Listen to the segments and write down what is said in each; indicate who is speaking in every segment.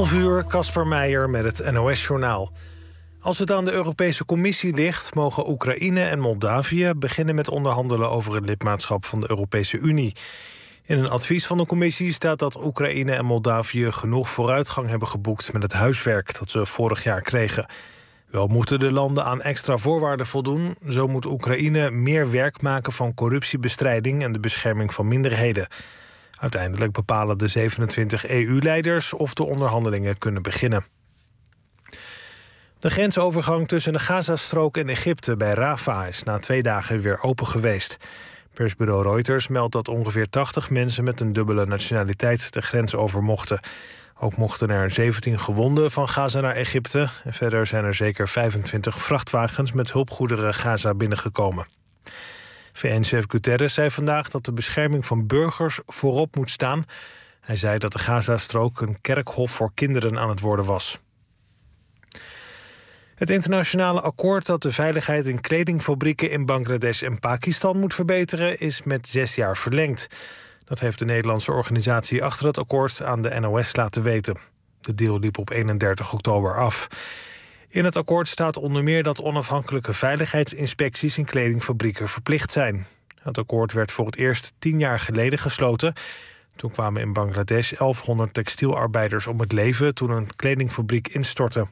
Speaker 1: 11:00, Casper Meijer met het NOS-journaal. Als het aan de Europese Commissie ligt, mogen Oekraïne en Moldavië beginnen met onderhandelen over het lidmaatschap van de Europese Unie. In een advies van de Commissie staat dat Oekraïne en Moldavië genoeg vooruitgang hebben geboekt met het huiswerk dat ze vorig jaar kregen. Wel moeten de landen aan extra voorwaarden voldoen. Zo moet Oekraïne meer werk maken van corruptiebestrijding en de bescherming van minderheden. Uiteindelijk bepalen de 27 EU-leiders of de onderhandelingen kunnen beginnen. De grensovergang tussen de Gazastrook en Egypte bij Rafah is na 2 dagen weer open geweest. Persbureau Reuters meldt dat ongeveer 80 mensen met een dubbele nationaliteit de grens over mochten. Ook mochten er 17 gewonden van Gaza naar Egypte. En verder zijn er zeker 25 vrachtwagens met hulpgoederen Gaza binnengekomen. VN-chef Guterres zei vandaag dat de bescherming van burgers voorop moet staan. Hij zei dat de Gazastrook een kerkhof voor kinderen aan het worden was. Het internationale akkoord dat de veiligheid in kledingfabrieken in Bangladesh en Pakistan moet verbeteren is met 6 jaar verlengd. Dat heeft de Nederlandse organisatie achter het akkoord aan de NOS laten weten. De deal liep op 31 oktober af. In het akkoord staat onder meer dat onafhankelijke veiligheidsinspecties in kledingfabrieken verplicht zijn. Het akkoord werd voor het eerst 10 jaar geleden gesloten. Toen kwamen in Bangladesh 1100 textielarbeiders om het leven toen een kledingfabriek instortte.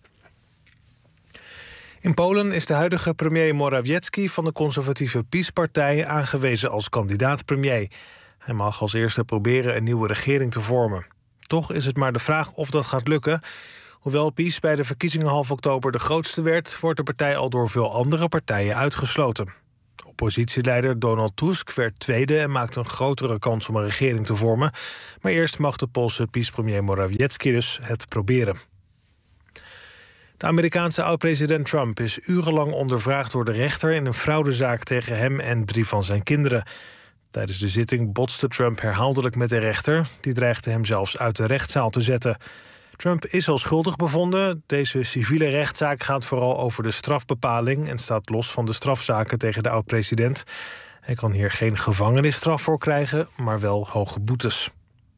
Speaker 1: In Polen is de huidige premier Morawiecki van de conservatieve PiS-partij aangewezen als kandidaat-premier. Hij mag als eerste proberen een nieuwe regering te vormen. Toch is het maar de vraag of dat gaat lukken. Hoewel PiS bij de verkiezingen half oktober de grootste werd, wordt de partij al door veel andere partijen uitgesloten. Oppositieleider Donald Tusk werd tweede en maakt een grotere kans om een regering te vormen. Maar eerst mag de Poolse PiS-premier Morawiecki dus het proberen. De Amerikaanse oud-president Trump is urenlang ondervraagd door de rechter in een fraudezaak tegen hem en 3 van zijn kinderen. Tijdens de zitting botste Trump herhaaldelijk met de rechter. Die dreigde hem zelfs uit de rechtszaal te zetten. Trump is al schuldig bevonden. Deze civiele rechtszaak gaat vooral over de strafbepaling en staat los van de strafzaken tegen de oud-president. Hij kan hier geen gevangenisstraf voor krijgen, maar wel hoge boetes.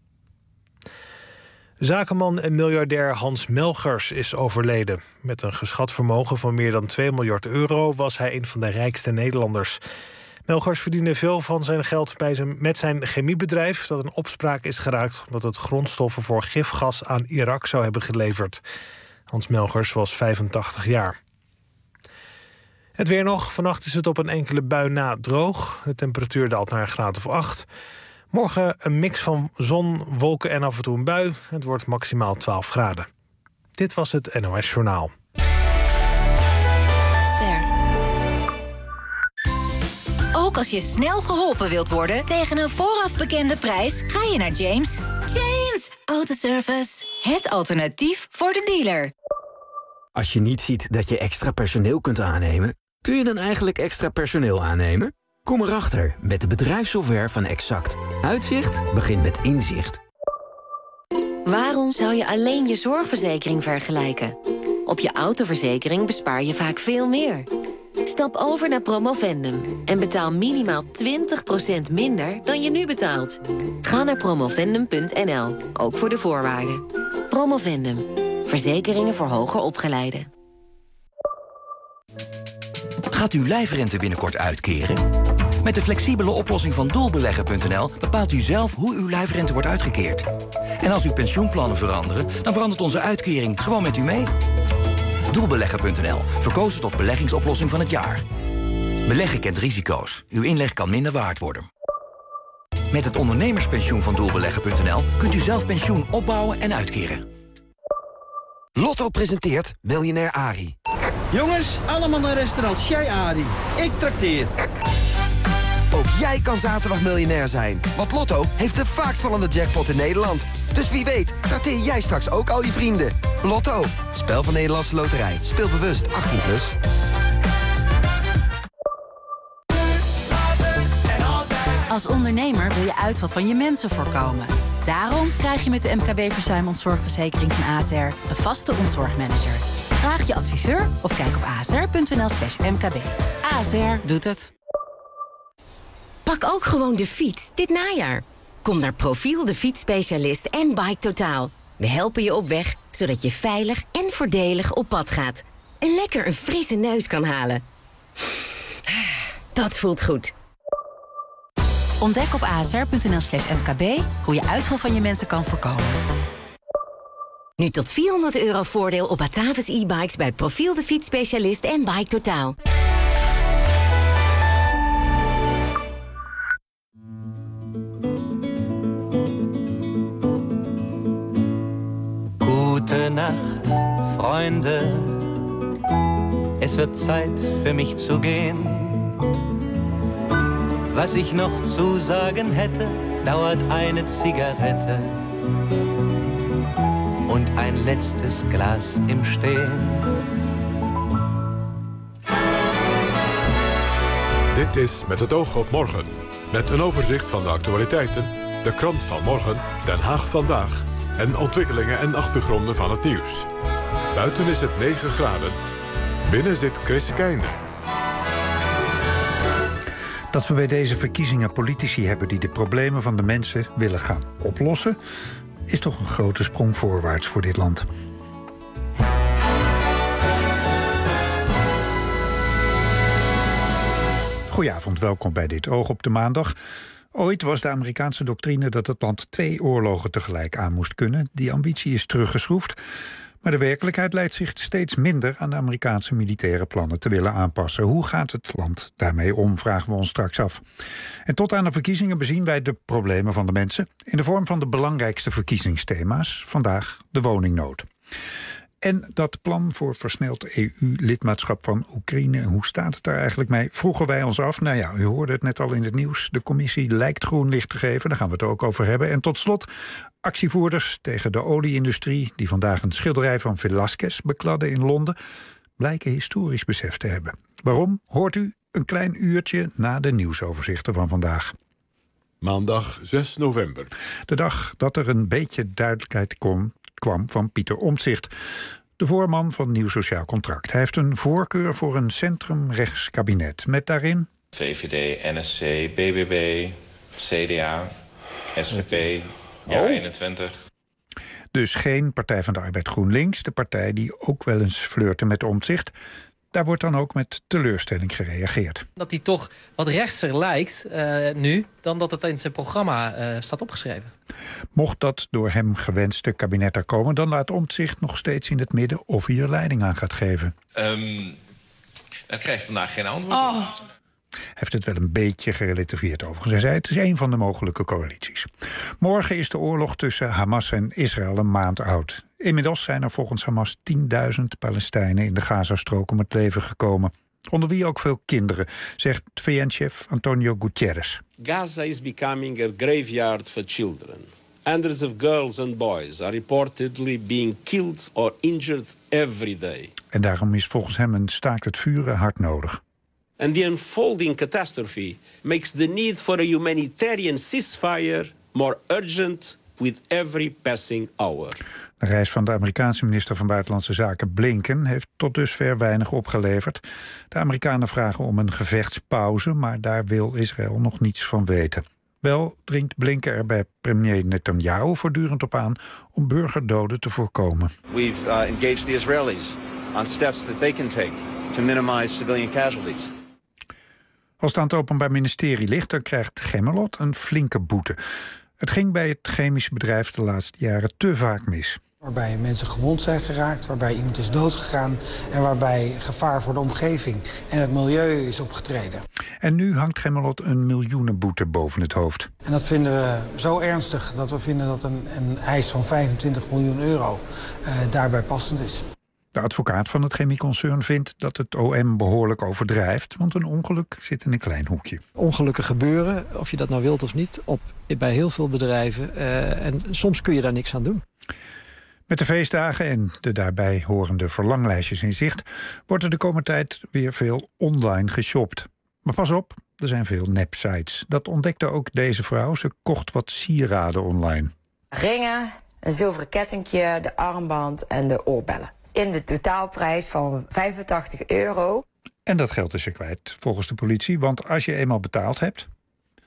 Speaker 1: Zakenman en miljardair Hans Melchers is overleden. Met een geschat vermogen van meer dan 2 miljard euro was hij een van de rijkste Nederlanders. Melchers verdiende veel van zijn geld met zijn chemiebedrijf dat in opspraak is geraakt omdat het grondstoffen voor gifgas aan Irak zou hebben geleverd. Hans Melchers was 85 jaar. Het weer nog. Vannacht is het op een enkele bui na droog. De temperatuur daalt naar een graad of 8. Morgen een mix van zon, wolken en af en toe een bui. Het wordt maximaal 12 graden. Dit was het NOS Journaal.
Speaker 2: Ook als je snel geholpen wilt worden tegen een vooraf bekende prijs, ga je naar James. James Autoservice. Het alternatief voor de dealer.
Speaker 3: Als je niet ziet dat je extra personeel kunt aannemen, kun je dan eigenlijk extra personeel aannemen? Kom erachter met de bedrijfssoftware van Exact. Uitzicht begint met inzicht.
Speaker 4: Waarom zou je alleen je zorgverzekering vergelijken? Op je autoverzekering bespaar je vaak veel meer. Stap over naar Promovendum en betaal minimaal 20% minder dan je nu betaalt. Ga naar promovendum.nl, ook voor de voorwaarden. Promovendum, verzekeringen voor hoger opgeleiden.
Speaker 5: Gaat uw lijfrente binnenkort uitkeren? Met de flexibele oplossing van doelbeleggen.nl bepaalt u zelf hoe uw lijfrente wordt uitgekeerd. En als uw pensioenplannen veranderen, dan verandert onze uitkering gewoon met u mee. Doelbeleggen.nl, verkozen tot beleggingsoplossing van het jaar. Beleggen kent risico's. Uw inleg kan minder waard worden. Met het ondernemerspensioen van Doelbeleggen.nl kunt u zelf pensioen opbouwen en uitkeren.
Speaker 6: Lotto presenteert Miljonair Arie.
Speaker 7: Jongens, allemaal naar restaurant Chez Arie. Ik trakteer.
Speaker 6: Ook jij kan zaterdag miljonair zijn. Want Lotto heeft de vaakst vallende jackpot in Nederland. Dus wie weet, trakteer jij straks ook al je vrienden. Lotto, spel van Nederlandse Loterij. Speel bewust, 18+.
Speaker 8: Als ondernemer wil je uitval van je mensen voorkomen. Daarom krijg je met de MKB-verzuimontzorgverzekering van ASR een vaste ontzorgmanager. Vraag je adviseur of kijk op asr.nl/mkb. ASR doet het.
Speaker 9: Pak ook gewoon de fiets dit najaar. Kom naar Profiel, de fietsspecialist en Bike Totaal.
Speaker 4: We helpen je op weg, zodat je veilig en voordelig op pad gaat. En lekker een frisse neus kan halen. Dat voelt goed.
Speaker 8: Ontdek op asr.nl/mkb hoe je uitval van je mensen kan voorkomen.
Speaker 4: Nu tot €400 voordeel op Batavus e-bikes bij Profiel de Fietsspecialist en Bike Totaal.
Speaker 10: Gute Nacht, Freunde. Es wird Zeit für mich zu gehen. Was ich noch zu sagen hätte, dauert eine Zigarette und ein letztes Glas im Stehen.
Speaker 11: Dit is Met het oog op morgen. Met een overzicht van de actualiteiten, de krant van morgen, Den Haag vandaag en ontwikkelingen en achtergronden van het nieuws. Buiten is het 9 graden. Binnen zit Chris Keijne.
Speaker 12: Dat we bij deze verkiezingen politici hebben die de problemen van de mensen willen gaan oplossen, is toch een grote sprong voorwaarts voor dit land. Goedenavond, welkom bij Dit Oog op de maandag. Ooit was de Amerikaanse doctrine dat het land 2 oorlogen tegelijk aan moest kunnen. Die ambitie is teruggeschroefd. Maar de werkelijkheid leidt zich steeds minder aan de Amerikaanse militaire plannen te willen aanpassen. Hoe gaat het land daarmee om, vragen we ons straks af. En tot aan de verkiezingen bezien wij de problemen van de mensen in de vorm van de belangrijkste verkiezingsthema's. Vandaag de woningnood. En dat plan voor versneld EU-lidmaatschap van Oekraïne, hoe staat het daar eigenlijk mee? Vroegen wij ons af. Nou ja, u hoorde het net al in het nieuws. De commissie lijkt groen licht te geven, daar gaan we het ook over hebben. En tot slot, actievoerders tegen de olieindustrie, die vandaag een schilderij van Velasquez bekladden in Londen, blijken historisch besef te hebben. Waarom? Hoort u een klein uurtje na de nieuwsoverzichten van vandaag.
Speaker 11: Maandag 6 november.
Speaker 12: De dag dat er een beetje duidelijkheid kwam van Pieter Omtzigt, de voorman van Nieuw Sociaal Contract. Hij heeft een voorkeur voor een centrumrechts kabinet met daarin
Speaker 13: VVD, NSC, BBB, CDA, SGP, JA21.
Speaker 12: Dus geen Partij van de Arbeid GroenLinks, de partij die ook wel eens flirte met Omtzigt. Daar wordt dan ook met teleurstelling gereageerd.
Speaker 14: Dat hij toch wat rechtser lijkt nu dan dat het in zijn programma staat opgeschreven.
Speaker 12: Mocht dat door hem gewenste kabinet er komen, dan laat Omtzigt nog steeds in het midden of hij er leiding aan gaat geven.
Speaker 13: Daar krijg ik vandaag geen antwoord op.
Speaker 12: Hij heeft het wel een beetje gerelativeerd overigens. Hij zei het is een van de mogelijke coalities. Morgen is de oorlog tussen Hamas en Israël een maand oud. Inmiddels zijn er volgens Hamas 10.000 Palestijnen in de Gazastrook om het leven gekomen. Onder wie ook veel kinderen, zegt VN-chef Antonio Guterres.
Speaker 15: Gaza is becoming a graveyard for children. Hundreds of girls and boys are reportedly being killed or injured every day.
Speaker 12: En daarom is volgens hem een staakt het vuren hard nodig.
Speaker 15: And the unfolding catastrophe makes the need for a humanitarian ceasefire more urgent with every passing hour.
Speaker 12: De reis van de Amerikaanse minister van Buitenlandse Zaken Blinken heeft tot dusver weinig opgeleverd. De Amerikanen vragen om een gevechtspauze, maar daar wil Israël nog niets van weten. Wel dringt Blinken er bij premier Netanyahu voortdurend op aan om burgerdoden te voorkomen.
Speaker 16: We've engaged the Israelis on steps that they can take to minimize civilian casualties.
Speaker 12: Als het aan het Openbaar Ministerie ligt, dan krijgt Gemmelot een flinke boete. Het ging bij het chemische bedrijf de laatste jaren te vaak mis.
Speaker 17: Waarbij mensen gewond zijn geraakt, waarbij iemand is doodgegaan en waarbij gevaar voor de omgeving en het milieu is opgetreden.
Speaker 12: En nu hangt Gemmelot een miljoenenboete boven het hoofd.
Speaker 17: En dat vinden we zo ernstig dat we vinden dat een eis van 25 miljoen euro daarbij passend is.
Speaker 12: De advocaat van het chemieconcern vindt dat het OM behoorlijk overdrijft, want een ongeluk zit in een klein hoekje.
Speaker 18: Ongelukken gebeuren, of je dat nou wilt of niet, bij heel veel bedrijven. En soms kun je daar niks aan doen.
Speaker 12: Met de feestdagen en de daarbij horende verlanglijstjes in zicht wordt er de komende tijd weer veel online geshopt. Maar pas op, er zijn veel nepsites. Dat ontdekte ook deze vrouw. Ze kocht wat sieraden online.
Speaker 19: Ringen, een zilveren kettingje, de armband en de oorbellen. In de totaalprijs van €85.
Speaker 12: En dat geld is ze kwijt, volgens de politie. Want als je eenmaal betaald hebt,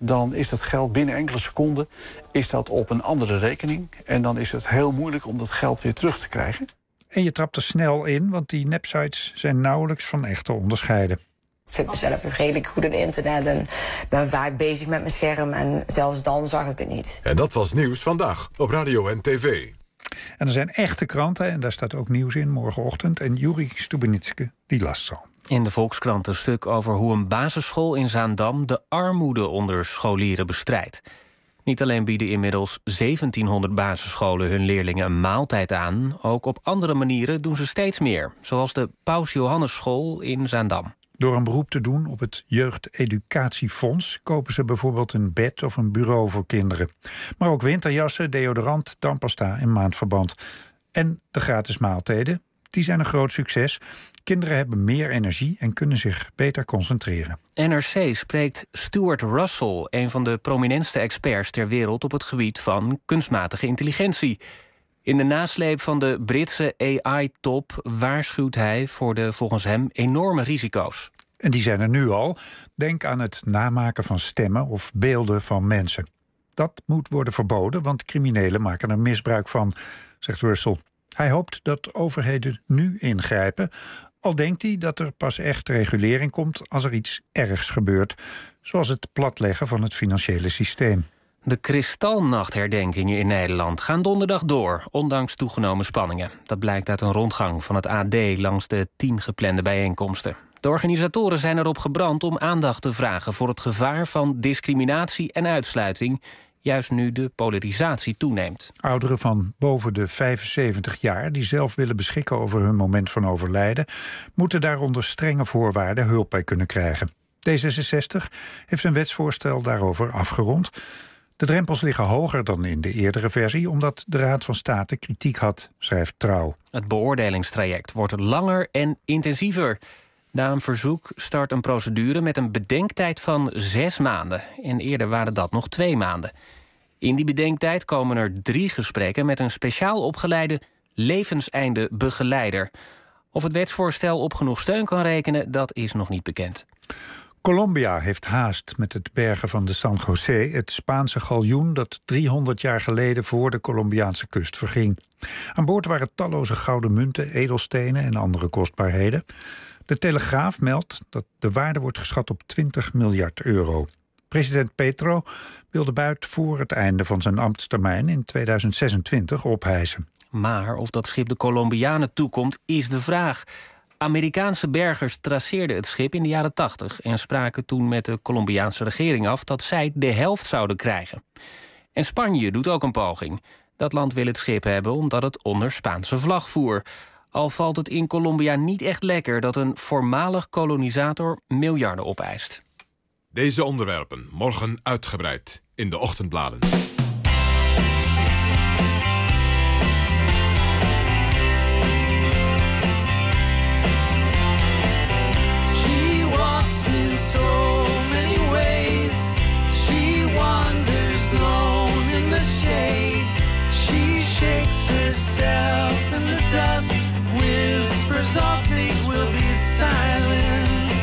Speaker 20: dan is dat geld binnen enkele seconden is dat op een andere rekening. En dan is het heel moeilijk om dat geld weer terug te krijgen.
Speaker 12: En je trapt er snel in, want die nepsites zijn nauwelijks van echt te onderscheiden.
Speaker 19: Ik vind mezelf redelijk goed op internet en ben vaak bezig met mijn scherm. En zelfs dan zag ik het niet.
Speaker 11: En dat was Nieuws Vandaag op radio en tv.
Speaker 12: En er zijn echte kranten en daar staat ook nieuws in morgenochtend. En Juri Stubenitske, die las zo.
Speaker 21: In de Volkskrant een stuk over hoe een basisschool in Zaandam de armoede onder scholieren bestrijdt. Niet alleen bieden inmiddels 1700 basisscholen hun leerlingen een maaltijd aan, ook op andere manieren doen ze steeds meer. Zoals de Paus Johannesschool in Zaandam.
Speaker 12: Door een beroep te doen op het Jeugdeducatiefonds kopen ze bijvoorbeeld een bed of een bureau voor kinderen. Maar ook winterjassen, deodorant, tandpasta en maandverband. En de gratis maaltijden, die zijn een groot succes. Kinderen hebben meer energie en kunnen zich beter concentreren.
Speaker 21: NRC spreekt Stuart Russell, een van de prominentste experts ter wereld op het gebied van kunstmatige intelligentie. In de nasleep van de Britse AI-top waarschuwt hij voor de volgens hem enorme risico's.
Speaker 12: En die zijn er nu al. Denk aan het namaken van stemmen of beelden van mensen. Dat moet worden verboden, want criminelen maken er misbruik van, zegt Russell. Hij hoopt dat overheden nu ingrijpen, al denkt hij dat er pas echt regulering komt als er iets ergs gebeurt, zoals het platleggen van het financiële systeem.
Speaker 21: De Kristalnachtherdenkingen in Nederland gaan donderdag door, ondanks toegenomen spanningen. Dat blijkt uit een rondgang van het AD langs de 10 geplande bijeenkomsten. De organisatoren zijn erop gebrand om aandacht te vragen voor het gevaar van discriminatie en uitsluiting, juist nu de polarisatie toeneemt.
Speaker 12: Ouderen van boven de 75 jaar die zelf willen beschikken over hun moment van overlijden, moeten daar onder strenge voorwaarden hulp bij kunnen krijgen. D66 heeft een wetsvoorstel daarover afgerond. De drempels liggen hoger dan in de eerdere versie, omdat de Raad van State kritiek had, schrijft Trouw.
Speaker 21: Het beoordelingstraject wordt langer en intensiever. Na een verzoek start een procedure met een bedenktijd van 6 maanden. En eerder waren dat nog 2 maanden. In die bedenktijd komen er 3 gesprekken met een speciaal opgeleide levenseinde begeleider. Of het wetsvoorstel op genoeg steun kan rekenen, dat is nog niet bekend.
Speaker 12: Colombia heeft haast met het bergen van de San José, het Spaanse galjoen dat 300 jaar geleden voor de Colombiaanse kust verging. Aan boord waren talloze gouden munten, edelstenen en andere kostbaarheden. De Telegraaf meldt dat de waarde wordt geschat op 20 miljard euro. President Petro wil de buit voor het einde van zijn ambtstermijn in 2026 ophijsen.
Speaker 21: Maar of dat schip de Colombianen toekomt, is de vraag. Amerikaanse bergers traceerden het schip in de jaren 80... en spraken toen met de Colombiaanse regering af dat zij de helft zouden krijgen. En Spanje doet ook een poging. Dat land wil het schip hebben omdat het onder Spaanse vlag voer. Al valt het in Colombia niet echt lekker dat een voormalig kolonisator miljarden opeist.
Speaker 11: Deze onderwerpen morgen uitgebreid in de ochtendbladen.
Speaker 22: Herself in the dust, whispers of things will be silence.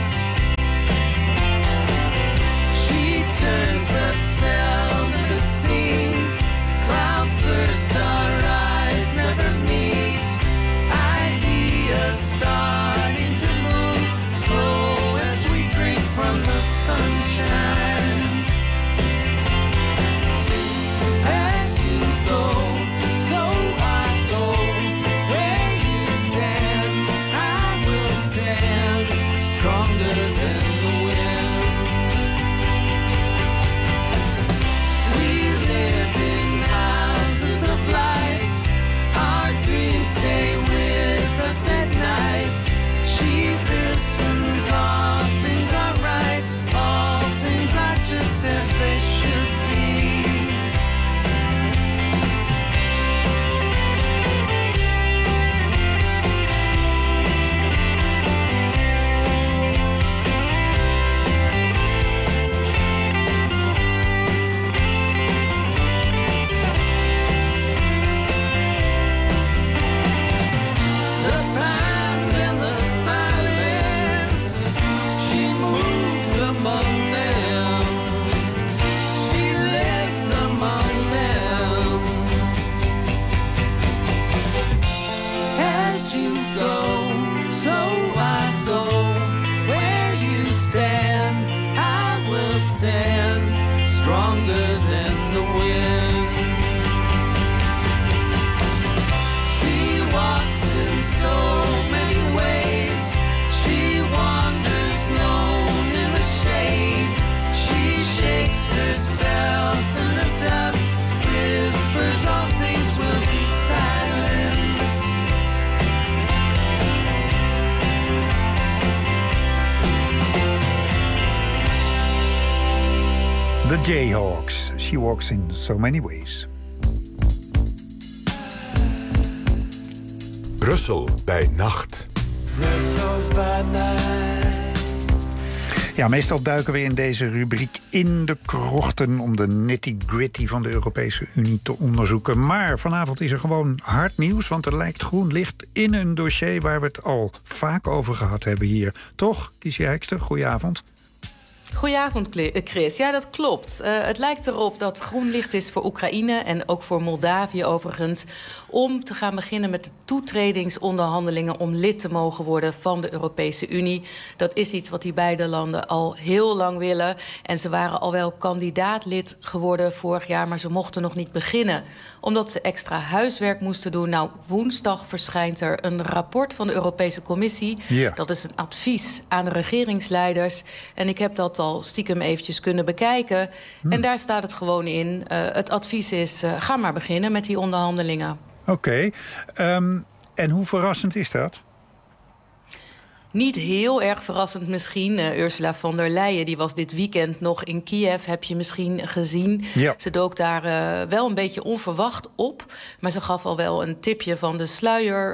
Speaker 22: She turns that sound into scene. Clouds burst, our eyes never meet. Ideas starting to move, slow as we drink from the sunshine. As you go,
Speaker 12: Jayhawks. She walks in so many ways.
Speaker 11: Brussel bij nacht.
Speaker 22: Brussels by night.
Speaker 12: Ja, meestal duiken we in deze rubriek in de krochten om de nitty-gritty van de Europese Unie te onderzoeken. Maar vanavond is er gewoon hard nieuws, want er lijkt groen licht in een dossier waar we het al vaak over gehad hebben hier. Toch, Kiesje Hekster, goedenavond.
Speaker 1: Goedenavond, Chris. Ja, dat klopt. Het lijkt erop dat groen licht is voor Oekraïne en ook voor Moldavië overigens, om te gaan beginnen met de toetredingsonderhandelingen om lid te mogen worden van de Europese Unie. Dat is iets wat die beide landen al heel lang willen. En ze waren al wel kandidaatlid geworden vorig jaar, maar ze mochten nog niet beginnen, omdat ze extra huiswerk moesten doen. Nou, woensdag verschijnt er een rapport van de Europese Commissie. Yeah. Dat is een advies aan de regeringsleiders. En ik heb dat al stiekem eventjes kunnen bekijken. En daar staat het gewoon in. Het advies is, ga maar beginnen met die onderhandelingen.
Speaker 12: Oké. En hoe verrassend is dat?
Speaker 1: Niet heel erg verrassend misschien. Ursula von der Leyen die was dit weekend nog in Kiev, heb je misschien gezien. Ja. Ze dook daar wel een beetje onverwacht op. Maar ze gaf al wel een tipje van de sluier.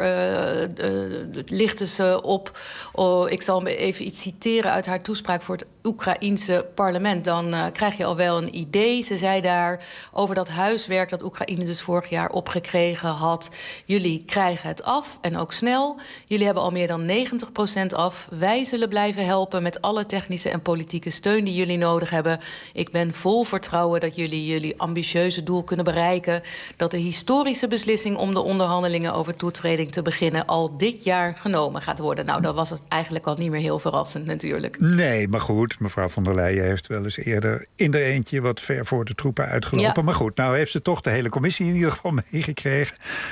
Speaker 1: Lichtte ze op. Ik zal even iets citeren uit haar toespraak voor het Oekraïense parlement. Dan krijg je al wel een idee. Ze zei daar over dat huiswerk dat Oekraïne dus vorig jaar opgekregen had. Jullie krijgen het af en ook snel. Jullie hebben al meer dan 90% af. Wij zullen blijven helpen met alle technische en politieke steun die jullie nodig hebben. Ik ben vol vertrouwen dat jullie ambitieuze doel kunnen bereiken. Dat de historische beslissing om de onderhandelingen over toetreding te beginnen al dit jaar genomen gaat worden. Nou, dat was het eigenlijk al niet meer heel verrassend natuurlijk.
Speaker 12: Nee, maar goed, mevrouw von der Leyen heeft wel eens eerder in de eentje wat ver voor de troepen uitgelopen. Ja. Maar goed, nou heeft ze toch de hele commissie in ieder geval meegekregen.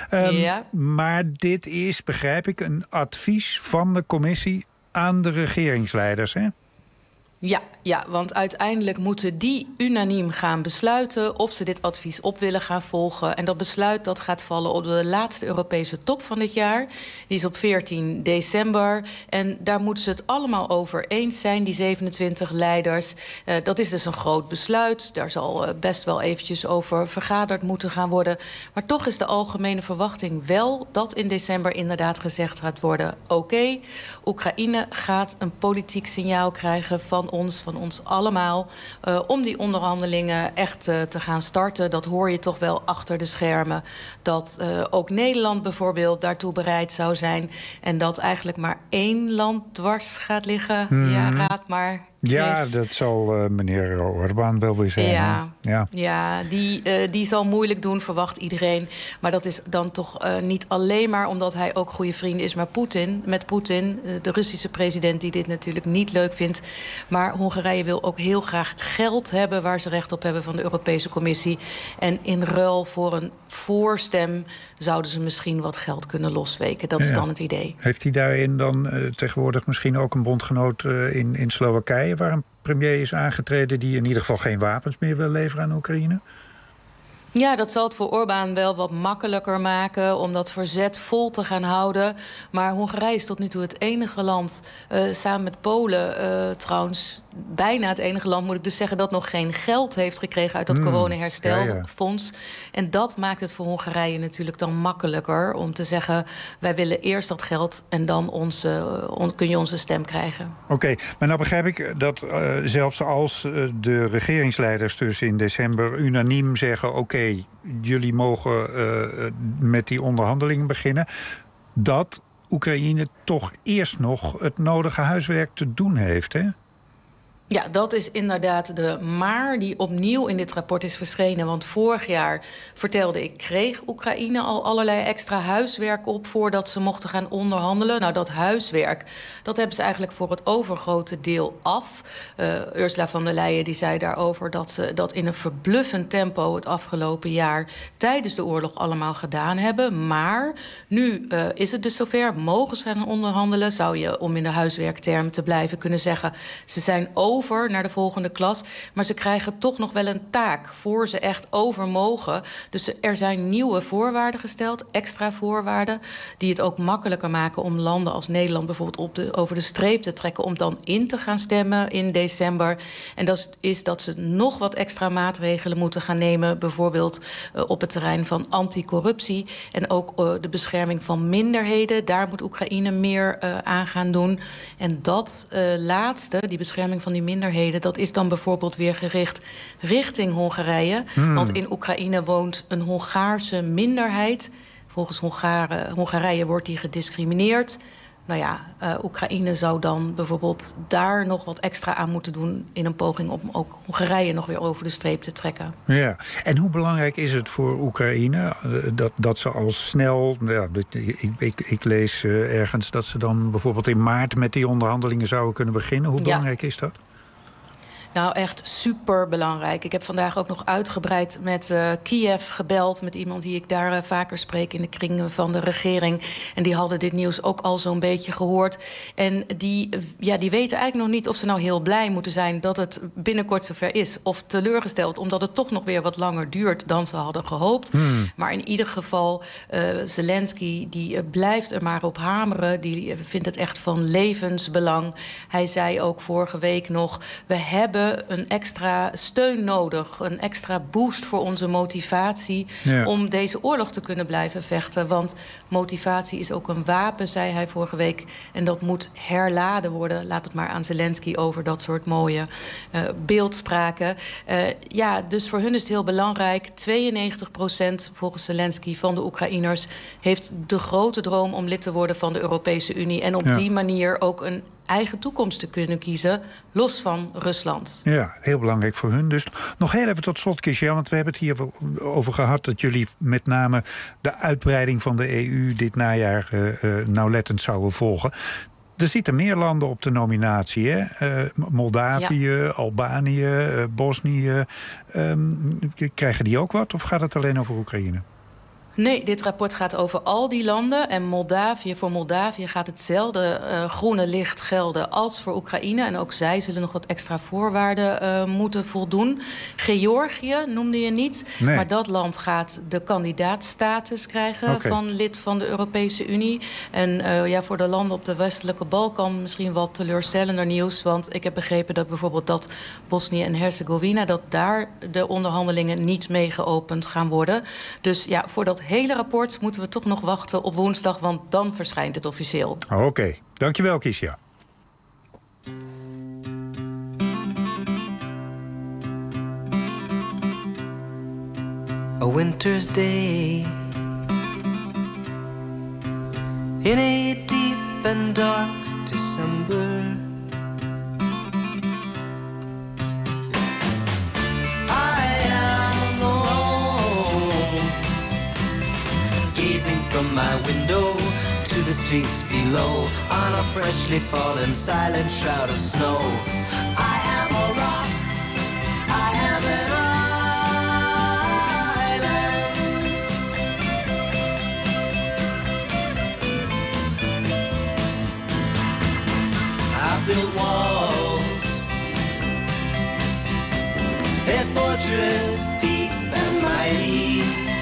Speaker 12: Maar dit is, begrijp ik, een advies van de commissie aan de regeringsleiders, hè?
Speaker 1: Ja, want uiteindelijk moeten die unaniem gaan besluiten of ze dit advies op willen gaan volgen. En dat besluit dat gaat vallen op de laatste Europese top van dit jaar. Die is op 14 december. En daar moeten ze het allemaal over eens zijn, die 27 leiders. Dat is dus een groot besluit. Daar zal best wel eventjes over vergaderd moeten gaan worden. Maar toch is de algemene verwachting wel dat in december inderdaad gezegd gaat worden: oké, Oekraïne gaat een politiek signaal krijgen van ons allemaal, om die onderhandelingen echt te gaan starten. Dat hoor je toch wel achter de schermen. Dat ook Nederland bijvoorbeeld daartoe bereid zou zijn. En dat eigenlijk maar één land dwars gaat liggen. Ja, raad maar.
Speaker 12: Ja, dat zal meneer Orbán wel weer zijn.
Speaker 1: Ja, die zal moeilijk doen, verwacht iedereen. Maar dat is dan toch niet alleen maar omdat hij ook goede vrienden is met Poetin, de Russische president, die dit natuurlijk niet leuk vindt. Maar Hongarije wil ook heel graag geld hebben waar ze recht op hebben van de Europese Commissie. En in ruil voor een voorstem zouden ze misschien wat geld kunnen losweken. Dat is dan het idee.
Speaker 12: Heeft hij daarin dan tegenwoordig misschien ook een bondgenoot in Slowakije, waar een premier is aangetreden die in ieder geval geen wapens meer wil leveren aan Oekraïne?
Speaker 1: Ja, dat zal het voor Orbán wel wat makkelijker maken om dat verzet vol te gaan houden. Maar Hongarije is tot nu toe het enige land, samen met Polen trouwens, bijna het enige land, moet ik dus zeggen, dat nog geen geld heeft gekregen uit dat coronaherstelfonds. En dat maakt het voor Hongarije natuurlijk dan makkelijker om te zeggen: wij willen eerst dat geld en dan kun je onze stem krijgen.
Speaker 12: Oké, maar nou begrijp ik dat zelfs als de regeringsleiders dus in december unaniem zeggen: oké, jullie mogen met die onderhandelingen beginnen, dat Oekraïne toch eerst nog het nodige huiswerk te doen heeft, hè?
Speaker 1: Ja, dat is inderdaad de maar die opnieuw in dit rapport is verschenen. Want vorig jaar vertelde ik, kreeg Oekraïne al allerlei extra huiswerk op voordat ze mochten gaan onderhandelen. Nou, dat huiswerk, dat hebben ze eigenlijk voor het overgrote deel af. Ursula von der Leyen die zei daarover dat ze dat in een verbluffend tempo het afgelopen jaar tijdens de oorlog allemaal gedaan hebben. Maar nu is het dus zover, mogen ze gaan onderhandelen. Zou je, om in de huiswerkterm te blijven, kunnen zeggen: ze zijn over naar de volgende klas. Maar ze krijgen toch nog wel een taak voor ze echt over mogen. Dus er zijn nieuwe voorwaarden gesteld, extra voorwaarden, die het ook makkelijker maken om landen als Nederland bijvoorbeeld over de streep te trekken om dan in te gaan stemmen in december. En dat is dat ze nog wat extra maatregelen moeten gaan nemen, bijvoorbeeld op het terrein van anticorruptie en ook de bescherming van minderheden. Daar moet Oekraïne meer aan gaan doen. En dat laatste, die bescherming van die minderheden, dat is dan bijvoorbeeld weer gericht richting Hongarije. Want in Oekraïne woont een Hongaarse minderheid. Volgens Hongarije wordt die gediscrimineerd. Nou ja, Oekraïne zou dan bijvoorbeeld daar nog wat extra aan moeten doen in een poging om ook Hongarije nog weer over de streep te trekken.
Speaker 12: Ja, en hoe belangrijk is het voor Oekraïne dat ze al snel... Ja, ik lees ergens dat ze dan bijvoorbeeld in maart met die onderhandelingen zouden kunnen beginnen. Hoe belangrijk is dat?
Speaker 1: Nou, echt super belangrijk. Ik heb vandaag ook nog uitgebreid met Kiev gebeld, met iemand die ik daar vaker spreek in de kring van de regering. En die hadden dit nieuws ook al zo'n beetje gehoord. En die weten eigenlijk nog niet of ze nou heel blij moeten zijn dat het binnenkort zover is. Of teleurgesteld, omdat het toch nog weer wat langer duurt dan ze hadden gehoopt. Maar in ieder geval, Zelensky die blijft er maar op hameren. Die vindt het echt van levensbelang. Hij zei ook vorige week nog, we hebben een extra steun nodig, een extra boost voor onze motivatie om deze oorlog te kunnen blijven vechten. Want motivatie is ook een wapen, zei hij vorige week. En dat moet herladen worden. Laat het maar aan Zelensky over, dat soort mooie beeldspraken. Dus voor hun is het heel belangrijk. 92% volgens Zelensky van de Oekraïners heeft de grote droom om lid te worden van de Europese Unie. En op die manier ook een eigen toekomst te kunnen kiezen, los van Rusland. Ja,
Speaker 12: heel belangrijk voor hun. Dus nog heel even tot slot, Kisja, want we hebben het hier over gehad dat jullie met name de uitbreiding van de EU dit najaar nauwlettend zouden volgen. Er zitten meer landen op de nominatie, hè? Moldavië, Albanië, Bosnië. Krijgen die ook wat of gaat het alleen over Oekraïne?
Speaker 1: Nee, dit rapport gaat over al die landen. En voor Moldavië gaat hetzelfde groene licht gelden als voor Oekraïne. En ook zij zullen nog wat extra voorwaarden moeten voldoen. Georgië noemde je niet. Nee. Maar dat land gaat de kandidaatstatus krijgen van lid van de Europese Unie. En voor de landen op de westelijke Balkan misschien wat teleurstellender nieuws. Want ik heb begrepen dat bijvoorbeeld dat Bosnië en Herzegovina, dat daar de onderhandelingen niet mee geopend gaan worden. Dus ja, voor dat hele rapport moeten we toch nog wachten op woensdag, want dan verschijnt het officieel.
Speaker 12: Oké, dankjewel, Kisja.
Speaker 22: A winter's day in a deep and dark December, from my window to the streets below, on a freshly fallen silent shroud of snow. I am a rock, I am an island. I built walls, a fortress deep and mighty,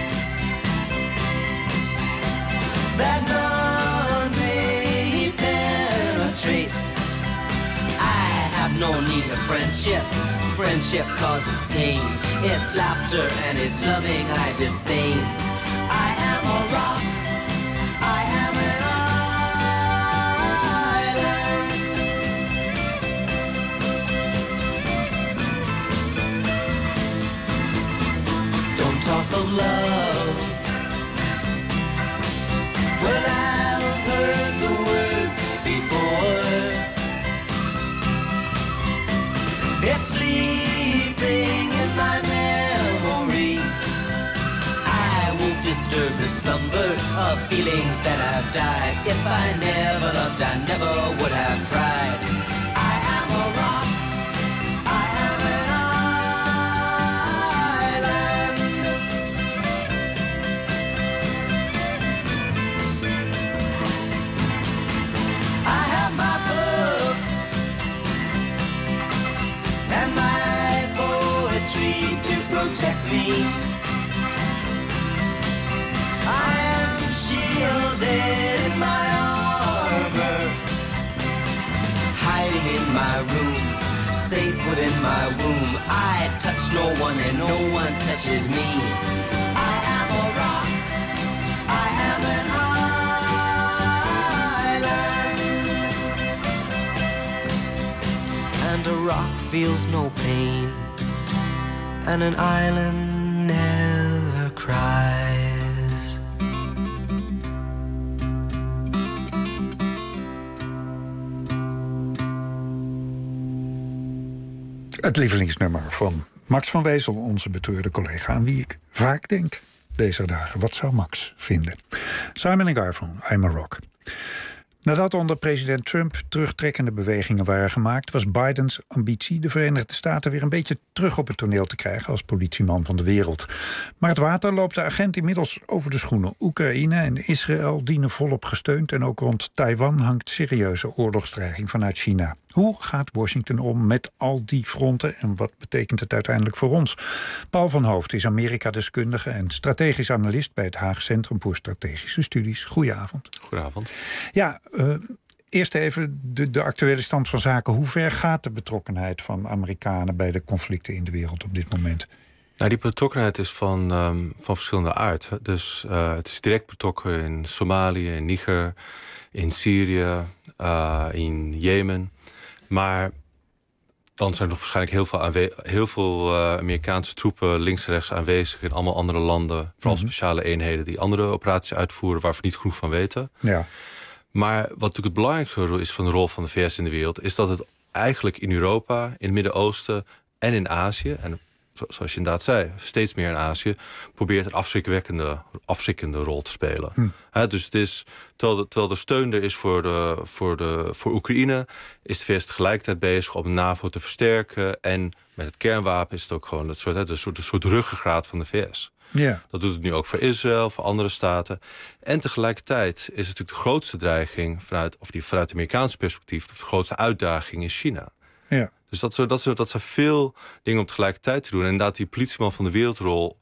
Speaker 22: that none may penetrate. I have no need of friendship. Friendship causes pain. It's laughter and it's loving I disdain. I am a rock, I am an island. Don't talk of love. Well, I've heard the word before. It's sleeping in my memory. I won't disturb the slumber of feelings that have died. If I never loved, I never would have cried. I am a rock, I am an island. I have my books, naked in my armor, hiding in my room, safe within my womb. I touch no one and no one touches me. I am a rock, I am an island, and a rock feels no pain, and an island never cries.
Speaker 12: Het lievelingsnummer van Max van Wezel, onze betreurde collega, aan wie ik vaak denk deze dagen. Wat zou Max vinden? Simon & Garfunkel, I'm a Rock. Nadat onder president Trump terugtrekkende bewegingen waren gemaakt, was Bidens ambitie de Verenigde Staten weer een beetje terug op het toneel te krijgen als politieman van de wereld. Maar het water loopt de agent inmiddels over de schoenen. Oekraïne en Israël dienen volop gesteund en ook rond Taiwan hangt serieuze oorlogsdreiging vanuit China. Hoe gaat Washington om met al die fronten en wat betekent het uiteindelijk voor ons? Paul van Hoofd is Amerika-deskundige en strategisch analist bij het Haag Centrum voor Strategische Studies. Goedenavond.
Speaker 2: Goedenavond.
Speaker 12: Ja, eerst even de actuele stand van zaken. Hoe ver gaat de betrokkenheid van Amerikanen bij de conflicten in de wereld op dit moment?
Speaker 2: Nou, die betrokkenheid is van verschillende aard. Dus het is direct betrokken in Somalië, in Niger, in Syrië, in Jemen. Maar dan zijn er nog waarschijnlijk heel veel Amerikaanse troepen links en rechts aanwezig in allemaal andere landen. Vooral speciale eenheden die andere operaties uitvoeren waar we niet genoeg van weten. Ja. Maar wat natuurlijk het belangrijkste is van de rol van de VS in de wereld, is dat het eigenlijk in Europa, in het Midden-Oosten en in Azië, en zoals je inderdaad zei, steeds meer in Azië, probeert een afschrikkende rol te spelen. Dus het is, terwijl de steun er is voor Oekraïne, is de VS tegelijkertijd bezig om de NAVO te versterken. En met het kernwapen is het ook gewoon een soort ruggengraat van de VS. Yeah. Dat doet het nu ook voor Israël, voor andere staten. En tegelijkertijd is het natuurlijk de grootste dreiging vanuit het Amerikaanse perspectief, of de grootste uitdaging in China. Yeah. Dus dat zijn veel dingen om tegelijkertijd te doen. En inderdaad, die politieman van de wereldrol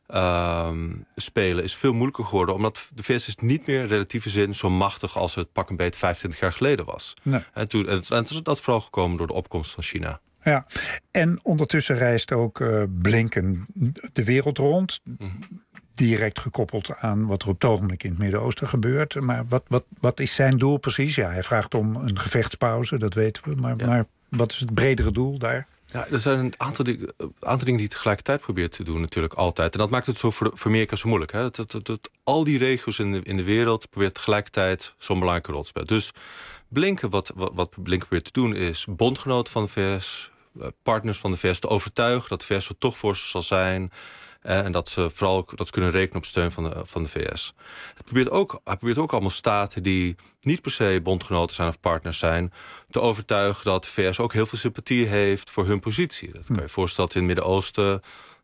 Speaker 2: spelen is veel moeilijker geworden, omdat de VS is niet meer in relatieve zin zo machtig als het pak een beet 25 jaar geleden was. Nee. En dat is vooral gekomen door de opkomst van China.
Speaker 12: Ja, en ondertussen reist ook Blinken de wereld rond. Direct gekoppeld aan wat er op het ogenblik in het Midden-Oosten gebeurt. Maar wat is zijn doel precies? Ja, hij vraagt om een gevechtspauze, dat weten we. Maar wat is het bredere doel daar?
Speaker 2: Ja, er zijn een aantal dingen die hij tegelijkertijd probeert te doen natuurlijk altijd. En dat maakt het zo voor Amerika zo moeilijk. Hè? Al die regio's in de wereld probeert tegelijkertijd zo'n belangrijke rol te spelen. Dus Blinken, wat Blinken probeert te doen, is bondgenoten van de VS, partners van de VS te overtuigen dat de VS er toch voor ze zal zijn. En dat ze vooral kunnen rekenen op steun van de VS. Hij probeert ook allemaal staten die niet per se bondgenoten zijn of partners zijn, te overtuigen dat de VS ook heel veel sympathie heeft voor hun positie. Dat kan je voorstellen dat in het Midden-Oosten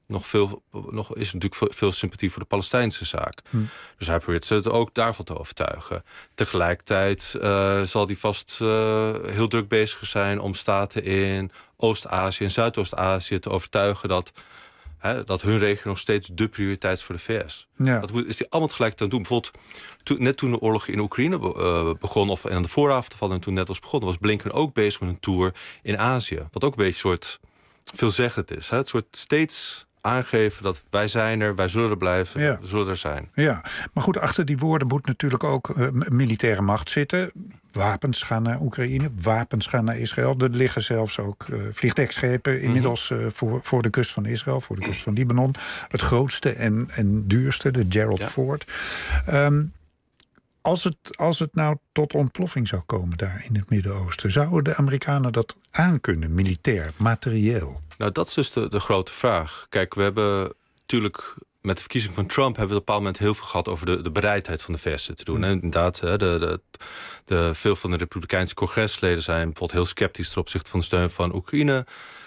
Speaker 2: is natuurlijk veel sympathie voor de Palestijnse zaak. Dus hij probeert ze ook daarvan te overtuigen. Tegelijkertijd zal hij vast heel druk bezig zijn om staten in Oost-Azië en Zuidoost-Azië te overtuigen dat hun regio nog steeds de prioriteit is voor de VS. Ja. Dat is hij allemaal tegelijkertijd aan het doen. Bijvoorbeeld net toen de oorlog in Oekraïne begon, of aan de vooravond van en toen net was begonnen, was Blinken ook bezig met een tour in Azië. Wat ook een beetje een soort veelzeggend is. Het soort steeds aangeven dat wij zijn er, wij zullen er blijven, we zullen er zijn.
Speaker 12: Ja, maar goed, achter die woorden moet natuurlijk ook militaire macht zitten. Wapens gaan naar Oekraïne, wapens gaan naar Israël. Er liggen zelfs ook vliegdekschepen inmiddels voor de kust van Israël, voor de kust van Libanon. Het grootste en duurste, de Gerald Ford. Als het nou tot ontploffing zou komen daar in het Midden-Oosten, zouden de Amerikanen dat aankunnen, militair, materieel?
Speaker 2: Nou, dat is dus de grote vraag. Kijk, we hebben natuurlijk met de verkiezing van Trump hebben we op een bepaald moment heel veel gehad over de bereidheid van de VS te doen. En inderdaad, veel van de Republikeinse congresleden zijn bijvoorbeeld heel sceptisch ten opzichte van de steun van Oekraïne.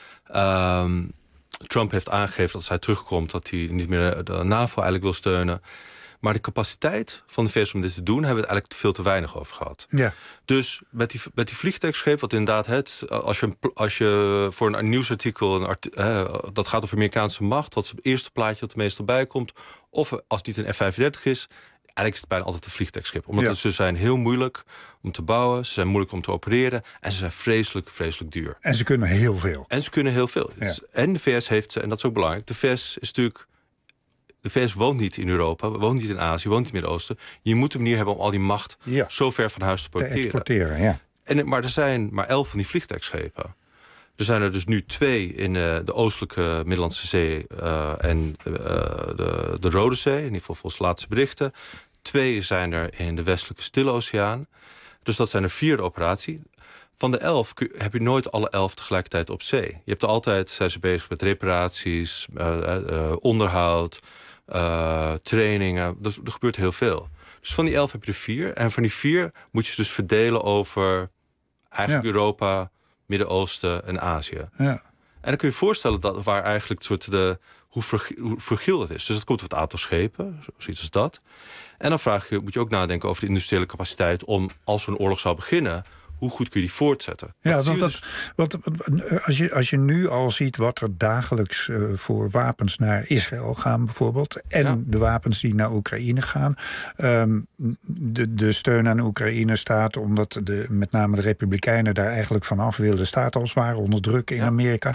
Speaker 2: Trump heeft aangegeven dat als hij terugkomt dat hij niet meer de NAVO eigenlijk wil steunen. Maar de capaciteit van de VS om dit te doen, hebben we het eigenlijk veel te weinig over gehad. Ja. Dus met die vliegtuigscheep, wat inderdaad als je voor een nieuwsartikel dat gaat over Amerikaanse macht, wat is het eerste plaatje dat er meestal bij komt, of als het niet een F-35 is, eigenlijk is het bijna altijd een vliegtuigschip. Omdat ze zijn heel moeilijk om te bouwen, ze zijn moeilijk om te opereren en ze zijn vreselijk, vreselijk duur.
Speaker 12: En ze kunnen heel veel.
Speaker 2: Ja. En de VS heeft ze, en dat is ook belangrijk, de VS is natuurlijk... De VS woont niet in Europa, woont niet in Azië, woont in het Midden-Oosten. Je moet een manier hebben om al die macht zo ver van huis te
Speaker 12: exporteren.
Speaker 2: Maar er zijn maar 11 van die vliegtuigschepen. Er zijn er dus nu 2 in de oostelijke Middellandse Zee en de Rode Zee. In ieder geval volgens de laatste berichten. 2 zijn er in de westelijke Stille Oceaan. Dus dat zijn er 4 de operatie. Van de 11 heb je nooit alle 11 tegelijkertijd op zee. Je hebt er altijd, zijn ze bezig met reparaties, onderhoud, trainingen. Dus er gebeurt heel veel. Dus van die 11 heb je er 4. En van die 4 moet je dus verdelen over eigenlijk Europa, Midden-Oosten en Azië.
Speaker 12: Ja.
Speaker 2: En dan kun je je voorstellen dat waar eigenlijk hoe fragiel het is. Dus dat komt op het aantal schepen, zoiets als dat. En dan moet je ook nadenken over de industriële capaciteit om, als zo'n oorlog zou beginnen, hoe goed kun je die voortzetten?
Speaker 12: Ja, want als je nu al ziet wat er dagelijks voor wapens naar Israël gaan bijvoorbeeld, en de wapens die naar Oekraïne gaan. De steun aan Oekraïne staat omdat met name de Republikeinen daar eigenlijk vanaf wilden. Staat als het ware onder druk in Amerika.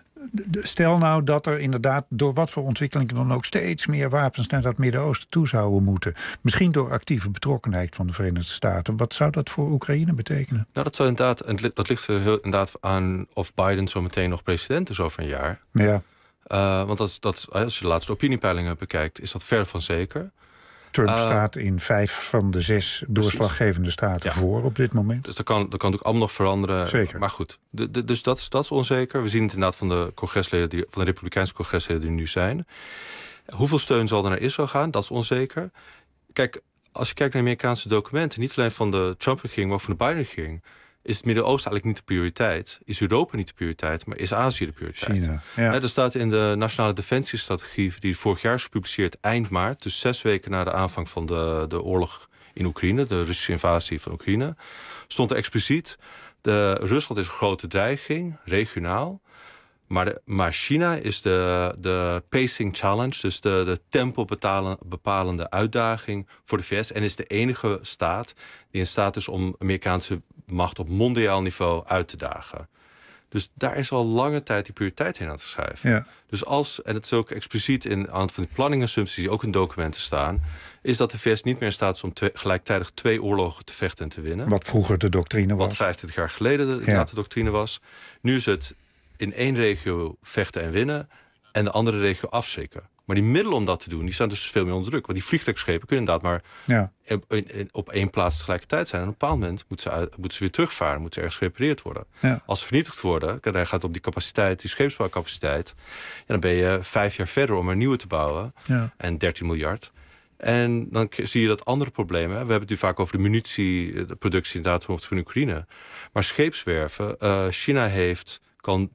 Speaker 12: Stel nou dat er inderdaad door wat voor ontwikkelingen dan ook steeds meer wapens naar dat Midden-Oosten toe zouden moeten. Misschien door actieve betrokkenheid van de Verenigde Staten. Wat zou dat voor Oekraïne betekenen?
Speaker 2: Nou, dat zou inderdaad, dat ligt er inderdaad aan of Biden zo meteen nog president is over een jaar.
Speaker 12: Ja.
Speaker 2: Want als je de laatste opiniepeilingen bekijkt, is dat ver van zeker.
Speaker 12: Trump staat in 5 van de 6 doorslaggevende staten voor op dit moment.
Speaker 2: Dus dat kan natuurlijk allemaal nog veranderen.
Speaker 12: Zeker.
Speaker 2: Maar goed, dus dat is onzeker. We zien het inderdaad van de congresleden, van de Republikeinse congresleden die er nu zijn. Hoeveel steun zal er naar Israël gaan? Dat is onzeker. Kijk, als je kijkt naar Amerikaanse documenten, niet alleen van de Trump-regering, maar ook van de Biden-regering, is het Midden-Oosten eigenlijk niet de prioriteit. Is Europa niet de prioriteit, maar is Azië de prioriteit.
Speaker 12: China, ja.
Speaker 2: Er staat in de Nationale Defensiestrategie, die vorig jaar is gepubliceerd eind maart, dus 6 weken na de aanvang van de oorlog in Oekraïne, de Russische invasie van Oekraïne, stond er expliciet: Rusland is een grote dreiging, regionaal. Maar China is de pacing challenge, dus de tempo bepalende uitdaging voor de VS. En is de enige staat die in staat is om Amerikaanse macht op mondiaal niveau uit te dagen. Dus daar is al lange tijd die prioriteit in aan te schrijven.
Speaker 12: Ja.
Speaker 2: Dus en het is ook expliciet aan van die planningassumpties die ook in documenten staan, is dat de VS niet meer in staat is om gelijktijdig 2 oorlogen te vechten en te winnen.
Speaker 12: Wat vroeger de doctrine was.
Speaker 2: Wat 25 jaar geleden de doctrine was. Nu is het in 1 regio vechten en winnen en de andere regio afschrikken. Maar die middelen om dat te doen, die staan dus veel meer onder druk. Want die vliegtuigschepen kunnen inderdaad maar op 1 plaats tegelijkertijd zijn. En op een bepaald moment moeten ze weer terugvaren, moeten ze ergens gerepareerd worden. Ja. Als ze vernietigd worden, dan gaat het op die capaciteit, die scheepsbouwcapaciteit. Dan ben je 5 jaar verder om er nieuwe te bouwen. Ja. En 13 miljard. En dan zie je dat andere problemen. We hebben het nu vaak over de munitieproductie inderdaad van Oekraïne. Maar scheepswerven, China kan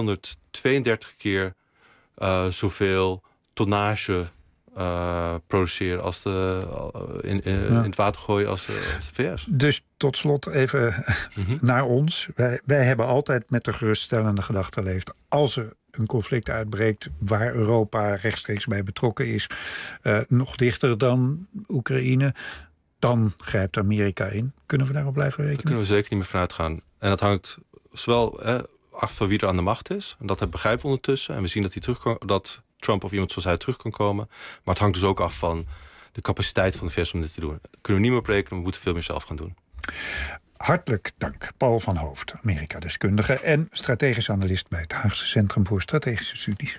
Speaker 2: 232 keer zoveel tonnage produceren als in het water gooien als de VS.
Speaker 12: Dus tot slot even naar ons. Wij hebben altijd met de geruststellende gedachte geleefd, als er een conflict uitbreekt waar Europa rechtstreeks bij betrokken is, nog dichter dan Oekraïne, dan grijpt Amerika in. Kunnen we daarop blijven rekenen?
Speaker 2: Daar kunnen we zeker niet meer vanuit gaan. En dat hangt zowel af van wie er aan de macht is. En dat begrijpen we ondertussen. En we zien dat Trump of iemand zoals hij terug kan komen. Maar het hangt dus ook af van de capaciteit van de VS om dit te doen. Dat kunnen we niet meer op rekenen. We moeten veel meer zelf gaan doen.
Speaker 12: Hartelijk dank, Paul van Hoofd, Amerika-deskundige en strategisch analist bij het Haagse Centrum voor Strategische Studies.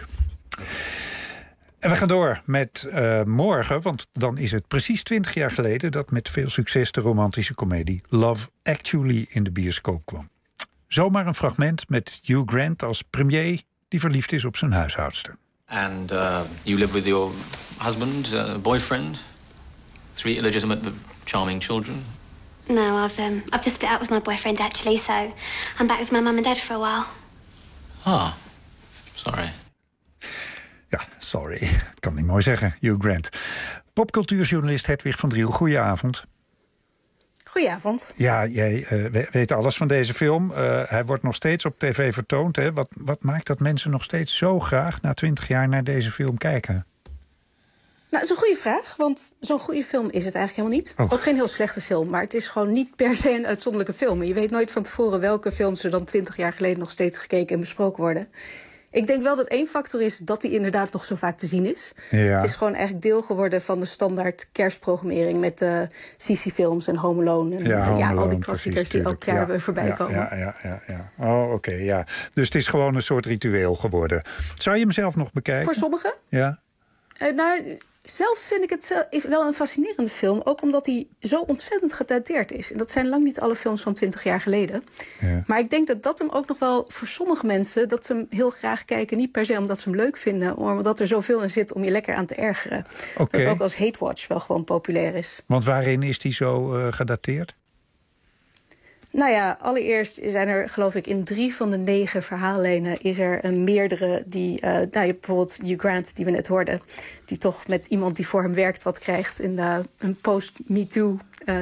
Speaker 12: En we gaan door met morgen, want dan is het precies 20 jaar geleden dat met veel succes de romantische komedie Love Actually in de bioscoop kwam. Zomaar een fragment met Hugh Grant als premier die verliefd is op zijn huishoudster.
Speaker 3: And you live with your husband, boyfriend, 3 illegitimate, charming children?
Speaker 9: No, I've just split up with my boyfriend actually, so I'm back with my mum and dad for a while.
Speaker 3: Ah, sorry.
Speaker 12: Ja, sorry. Ik kan niet mooi zeggen, Hugh Grant. Popcultuurjournalist Hedwig van Driel, goedenavond.
Speaker 5: Goedenavond.
Speaker 12: Ja, jij weet alles van deze film. Hij wordt nog steeds op tv vertoond. Hè? Wat maakt dat mensen nog steeds zo graag na 20 jaar naar deze film kijken?
Speaker 5: Nou, dat is een goede vraag, want zo'n goede film is het eigenlijk helemaal niet. Ook geen heel slechte film, maar het is gewoon niet per se een uitzonderlijke film. Je weet nooit van tevoren welke films er dan 20 jaar geleden nog steeds gekeken en besproken worden. Ik denk wel dat één factor is dat die inderdaad nog zo vaak te zien is. Ja. Het is gewoon eigenlijk deel geworden van de standaard kerstprogrammering met Sissy-films en Home Alone. En al die klassiekers die elk jaar weer voorbij komen.
Speaker 12: Ja. Oh, oké, ja. Dus het is gewoon een soort ritueel geworden. Zou je hem zelf nog bekijken?
Speaker 5: Voor sommigen?
Speaker 12: Ja.
Speaker 5: Zelf vind ik het wel een fascinerende film. Ook omdat hij zo ontzettend gedateerd is. En dat zijn lang niet alle films van 20 jaar geleden. Ja. Maar ik denk dat hem ook nog wel voor sommige mensen... dat ze hem heel graag kijken. Niet per se omdat ze hem leuk vinden... maar omdat er zoveel in zit om je lekker aan te ergeren. Okay. Dat ook als hate watch wel gewoon populair is.
Speaker 12: Want waarin is die zo gedateerd?
Speaker 5: Nou ja, allereerst zijn er, geloof ik, in 3 van de 9 verhaallijnen... is er een meerdere die... bijvoorbeeld Hugh Grant, die we net hoorden... die toch met iemand die voor hem werkt wat krijgt... in een post-MeToo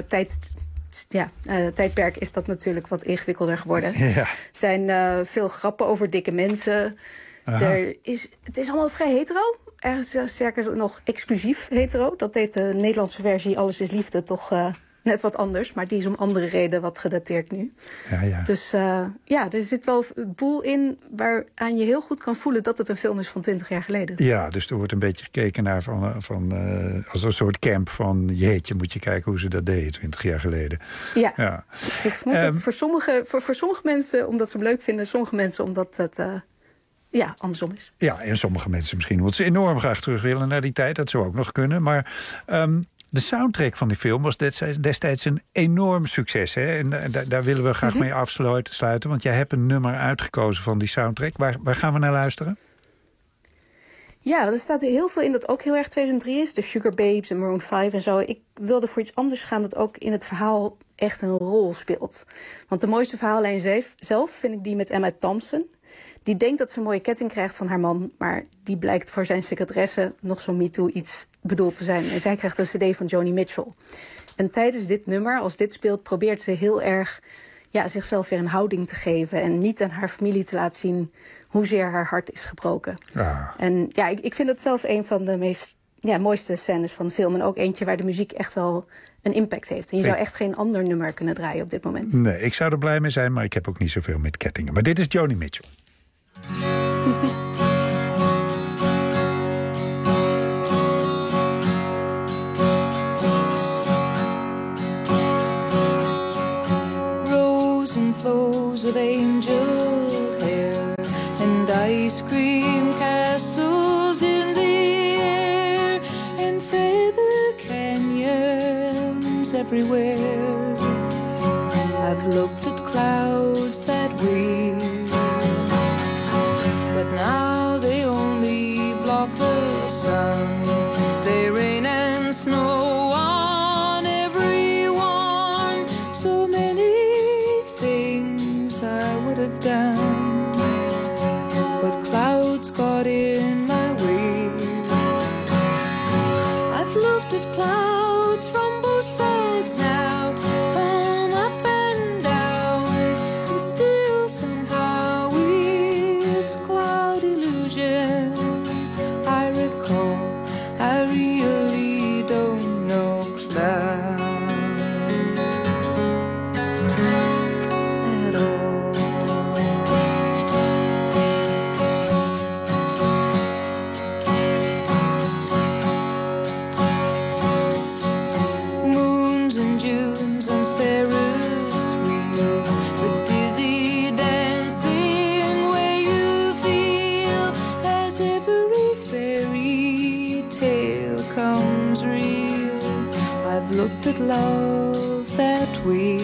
Speaker 5: tijdperk is dat natuurlijk wat ingewikkelder geworden. Ja. Er zijn veel grappen over dikke mensen. Het is allemaal vrij hetero. Sterker nog exclusief hetero. Dat deed de Nederlandse versie Alles is Liefde toch... net wat anders, maar die is om andere reden wat gedateerd nu. Ja. Dus er zit wel een boel in waaraan je heel goed kan voelen... dat het een film is van 20 jaar geleden. Ja, dus er wordt een beetje gekeken naar als een soort camp van... jeetje, moet je kijken hoe ze dat deden 20 jaar geleden. Ja. Ik vermoed dat voor sommige mensen omdat ze hem leuk vinden... sommige mensen omdat het... andersom is. Ja, en sommige mensen misschien omdat ze enorm graag terug willen naar die tijd. Dat zou ook nog kunnen, maar... de soundtrack van die film was destijds een enorm succes. Hè? En daar willen we graag mee afsluiten. Want jij hebt een nummer uitgekozen van die soundtrack. Waar gaan we naar luisteren? Ja, er staat heel veel in dat ook heel erg 2003 is. De Sugar Babes en Maroon 5 en zo. Ik wilde voor iets anders gaan dat ook in het verhaal echt een rol speelt. Want de mooiste verhaallijn zelf vind ik die met Emma Thompson. Die denkt dat ze een mooie ketting krijgt van haar man... maar die blijkt voor zijn secretaresse nog zo'n MeToo iets bedoeld te zijn. En zij krijgt een cd van Joni Mitchell. En tijdens dit nummer, als dit speelt... probeert ze heel erg zichzelf weer een houding te geven... en niet aan haar familie te laten zien hoezeer haar hart is gebroken. Ja. En ik vind het zelf een van de mooiste scènes van de film... en ook eentje waar de muziek echt wel een impact heeft. En je zou echt geen ander nummer kunnen draaien op dit moment.
Speaker 12: Nee, ik zou er blij mee zijn, maar ik heb ook niet zoveel met kettingen. Maar dit is Joni Mitchell.
Speaker 6: Rows and flows of angel hair and ice cream castles in the air and feather canyons everywhere. I've looked at clouds that way, but now they only block the sun. They rain and snow on everyone. So many things I would have done, but clouds got in my way. I've looked at clouds from both sides now, from up and down, and still somehow it's cloud illusions I recall. I really don't know clouds at all. Moons and Junes and Ferris wheels, the dizzy dancing where you feel as every fairy tale comes real. I've looked at love that way,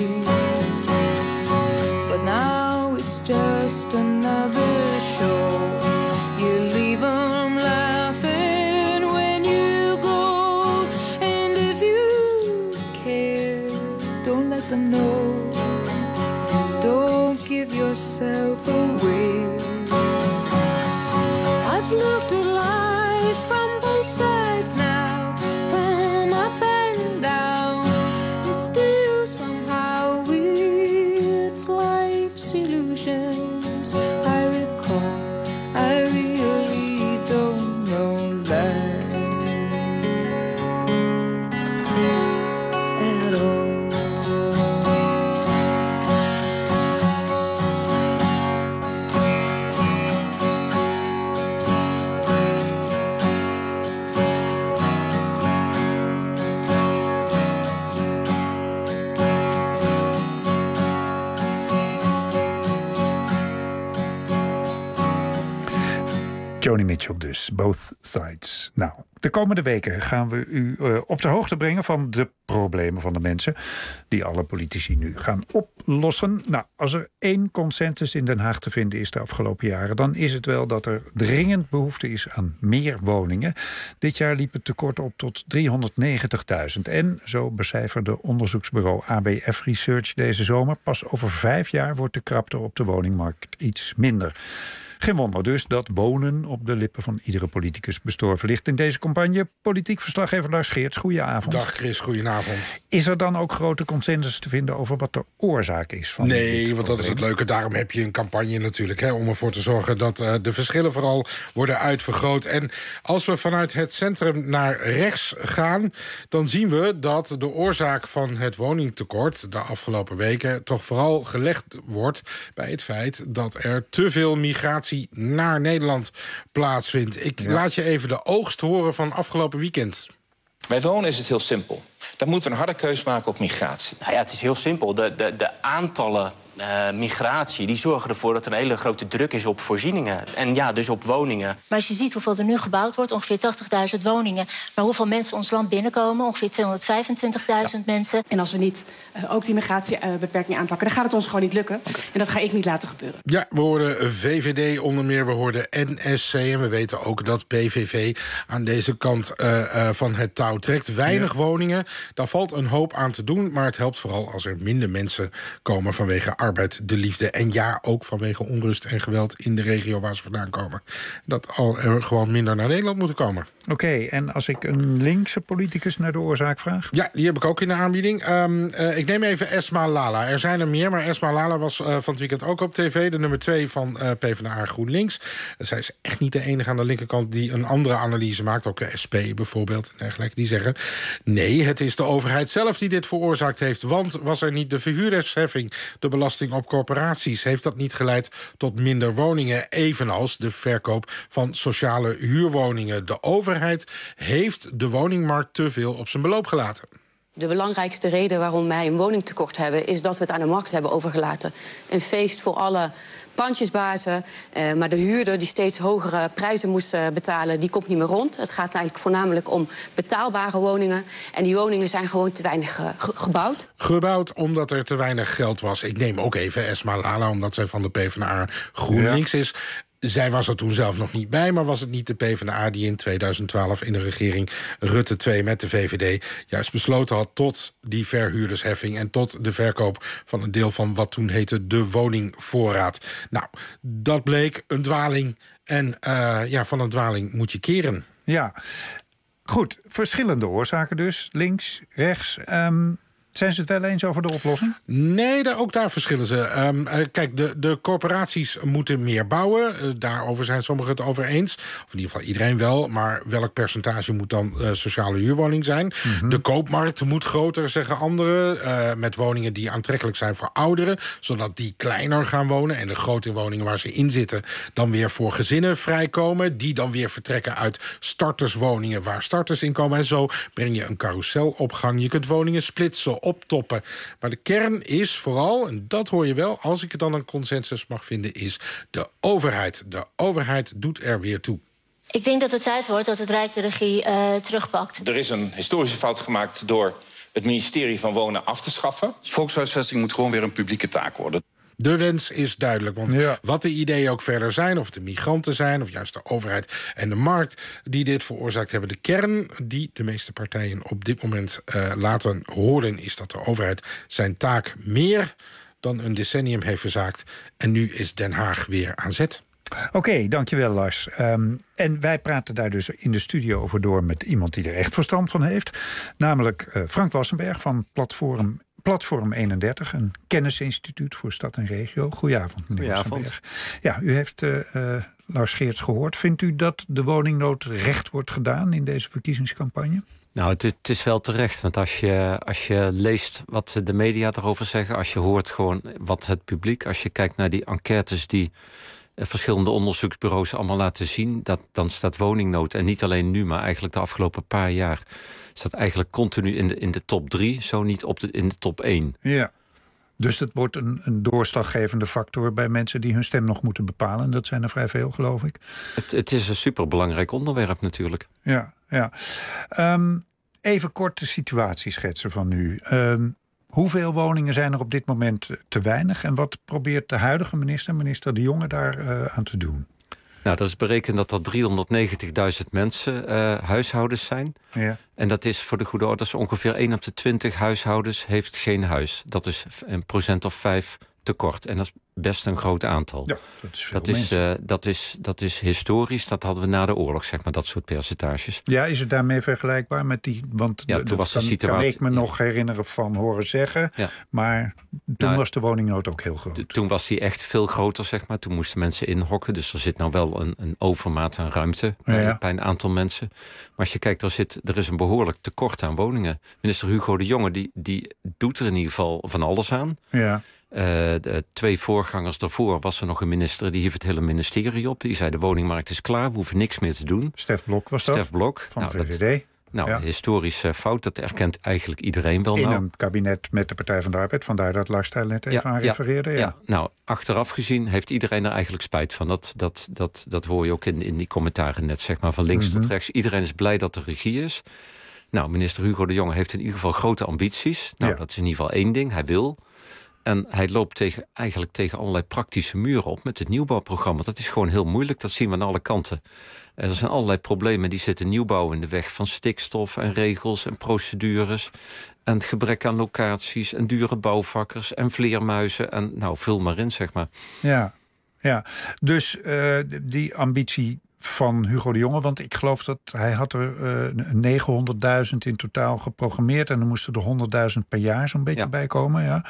Speaker 6: but now it's just another show. You leave 'em laughing when you go, and if you care, don't let them know. Don't give yourself away. I've looked at life from both sides now, from up and down, and still somehow it's life's illusions I recall. I really don't know life
Speaker 12: Joni Mitchell dus, Both Sides. Nou, de komende weken gaan we u op de hoogte brengen van de problemen van de mensen die alle politici nu gaan oplossen. Nou, als er één consensus in Den Haag te vinden is de afgelopen jaren, dan is het wel dat er dringend behoefte is aan meer woningen. Dit jaar liep het tekort op tot 390.000. En, zo becijferde onderzoeksbureau ABF Research deze zomer, pas over 5 jaar wordt de krapte op de woningmarkt iets minder. Geen wonder dus dat wonen op de lippen van iedere politicus bestorven ligt in deze campagne. Politiek verslaggever Lars Geerts, goedenavond.
Speaker 7: Dag Chris, goedenavond.
Speaker 12: Is er dan ook grote consensus te vinden over wat de oorzaak is van
Speaker 7: Nee, want dat is het leuke. Daarom heb je een campagne natuurlijk, om ervoor te zorgen dat de verschillen vooral worden uitvergroot. En als we vanuit het centrum naar rechts gaan, dan zien we dat de oorzaak van het woningtekort de afgelopen weken toch vooral gelegd wordt bij het feit dat er te veel migratie naar Nederland plaatsvindt. Ik laat je even de oogst horen van afgelopen weekend.
Speaker 8: Bij wonen is het heel simpel. Dan moeten we een harde keus maken op migratie.
Speaker 23: Nou ja, het is heel simpel. De aantallen migratie die zorgen ervoor dat er een hele grote druk is op voorzieningen. En ja, dus op woningen.
Speaker 24: Maar als je ziet hoeveel er nu gebouwd wordt, ongeveer 80.000 woningen. Maar hoeveel mensen ons land binnenkomen, ongeveer 225.000 mensen.
Speaker 25: En als we niet ook die migratiebeperking aanpakken, dan gaat het ons gewoon niet lukken. En dat ga ik niet laten gebeuren.
Speaker 7: Ja, we hoorden VVD onder meer, we hoorden NSC... en we weten ook dat PVV aan deze kant van het touw trekt. Weinig woningen, daar valt een hoop aan te doen... maar het helpt vooral als er minder mensen komen vanwege arbeid, de liefde... en ja, ook vanwege onrust en geweld in de regio waar ze vandaan komen. Dat er gewoon minder naar Nederland moeten komen.
Speaker 12: Oké, en als ik een linkse politicus naar de oorzaak vraag?
Speaker 7: Ja, die heb ik ook in de aanbieding. Ik neem even Esma Lala. Er zijn er meer, maar Esma Lala was van het weekend ook op tv. De nummer 2 van PvdA GroenLinks. Zij is echt niet de enige aan de linkerkant die een andere analyse maakt. Ook de SP bijvoorbeeld en dergelijke. Die zeggen, nee, het is de overheid zelf die dit veroorzaakt heeft. Want was er niet de verhuurdersheffing, de belasting op corporaties, heeft dat niet geleid tot minder woningen, evenals de verkoop van sociale huurwoningen. De overheid heeft de woningmarkt te veel op zijn beloop gelaten.
Speaker 26: De belangrijkste reden waarom wij een woningtekort hebben, is dat we het aan de markt hebben overgelaten. Een feest voor alle pandjesbazen, maar de huurder die steeds hogere prijzen moest betalen, die komt niet meer rond. Het gaat eigenlijk voornamelijk om betaalbare woningen. En die woningen zijn gewoon te weinig gebouwd.
Speaker 7: Gebouwd omdat er te weinig geld was. Ik neem ook even Esma Lala, omdat zij van de PvdA GroenLinks is. Zij was er toen zelf nog niet bij, maar was het niet de PvdA die in 2012 in de regering Rutte 2 met de VVD juist besloten had tot die verhuurdersheffing en tot de verkoop van een deel van wat toen heette de woningvoorraad. Nou, dat bleek een dwaling en van een dwaling moet je keren.
Speaker 12: Ja, goed. Verschillende oorzaken dus, links, rechts. Zijn ze het wel eens over de oplossing?
Speaker 7: Nee, ook daar verschillen ze. Kijk, de corporaties moeten meer bouwen. Daarover zijn sommigen het over eens. Of in ieder geval iedereen wel. Maar welk percentage moet dan sociale huurwoning zijn? Mm-hmm. De koopmarkt moet groter, zeggen anderen. Met woningen die aantrekkelijk zijn voor ouderen. Zodat die kleiner gaan wonen. En de grote woningen waar ze in zitten dan weer voor gezinnen vrijkomen. Die dan weer vertrekken uit starterswoningen waar starters in komen. En zo breng je een carousel op gang. Je kunt woningen splitsen, optoppen. Maar de kern is vooral, en dat hoor je wel, als ik het dan een consensus mag vinden, is de overheid. De overheid doet er weer toe.
Speaker 24: Ik denk dat het tijd wordt dat het Rijk de regie terugpakt.
Speaker 8: Er is een historische fout gemaakt door het ministerie van Wonen af te schaffen.
Speaker 27: Volkshuisvesting moet gewoon weer een publieke taak worden.
Speaker 7: De wens is duidelijk, want wat de ideeën ook verder zijn, of de migranten zijn, of juist de overheid en de markt die dit veroorzaakt hebben, de kern die de meeste partijen op dit moment laten horen, is dat de overheid zijn taak meer dan een decennium heeft verzaakt. En nu is Den Haag weer aan zet.
Speaker 12: Oké, dankjewel Lars. En wij praten daar dus in de studio over door met iemand die er echt verstand van heeft. Namelijk Frank Wassenberg van Platform 31, een kennisinstituut voor stad en regio. Goedenavond, meneer Wassenberg. Ja, u heeft Lars Geerts gehoord. Vindt u dat de woningnood recht wordt gedaan in deze verkiezingscampagne?
Speaker 28: Nou, het is wel terecht. Want als je leest wat de media erover zeggen, als je hoort gewoon wat het publiek, als je kijkt naar die enquêtes die verschillende onderzoeksbureaus allemaal laten zien, dan staat woningnood, en niet alleen nu, maar eigenlijk de afgelopen paar jaar, staat eigenlijk continu in de top 3, zo niet in de top 1.
Speaker 12: Ja. Dus dat wordt een doorslaggevende factor bij mensen die hun stem nog moeten bepalen. Dat zijn er vrij veel, geloof ik.
Speaker 28: Het is een superbelangrijk onderwerp natuurlijk.
Speaker 12: Ja. Even kort de situatie schetsen van nu. Hoeveel woningen zijn er op dit moment te weinig? En wat probeert de huidige minister De Jonge, daar aan te doen?
Speaker 28: Nou, dat is berekend dat er 390.000 mensen huishoudens zijn.
Speaker 12: Ja.
Speaker 28: En dat is voor de goede orde ongeveer 1 op de 20 huishoudens heeft geen huis. Dat is een 5% tekort. En dat is best een groot aantal.
Speaker 12: Ja, dat is veel
Speaker 28: dat is historisch. Dat hadden we na de oorlog, zeg maar, dat soort percentages.
Speaker 12: Ja, is het daarmee vergelijkbaar met die... Want
Speaker 28: toen was de situatie,
Speaker 12: kan ik me nog herinneren van horen zeggen. Ja. Maar toen was de woningnood ook heel groot.
Speaker 28: Toen was die echt veel groter, zeg maar. Toen moesten mensen inhokken. Dus er zit nou wel een overmaat aan ruimte bij een aantal mensen. Maar als je kijkt, er is een behoorlijk tekort aan woningen. Minister Hugo de Jonge, die doet er in ieder geval van alles aan.
Speaker 12: Ja.
Speaker 28: De 2 voorgangers daarvoor was er nog een minister, die hief het hele ministerie op. Die zei, de woningmarkt is klaar, we hoeven niks meer te doen.
Speaker 12: Stef Blok was dat?
Speaker 28: Stef Blok.
Speaker 12: Van de VVD.
Speaker 28: Historische fout, dat erkent eigenlijk iedereen wel.
Speaker 12: In een kabinet met de Partij van de Arbeid, vandaar dat Lars Stijl net even aan refereerde. Ja.
Speaker 28: Nou, achteraf gezien heeft iedereen er eigenlijk spijt van. Dat hoor je ook in die commentaren net, zeg maar, van links tot rechts. Iedereen is blij dat er regie is. Nou, minister Hugo de Jonge heeft in ieder geval grote ambities. Nou, dat is in ieder geval 1 ding, hij wil. En hij loopt eigenlijk tegen allerlei praktische muren op met het nieuwbouwprogramma. Dat is gewoon heel moeilijk, dat zien we aan alle kanten. Er zijn allerlei problemen, die zitten nieuwbouw in de weg van stikstof en regels en procedures. En het gebrek aan locaties en dure bouwvakkers en vleermuizen. En nou, vul maar in, zeg maar.
Speaker 12: Ja. Dus die ambitie van Hugo de Jonge, want ik geloof dat hij had er 900.000 in totaal geprogrammeerd en er moesten er 100.000 per jaar zo'n beetje bij komen. Ja.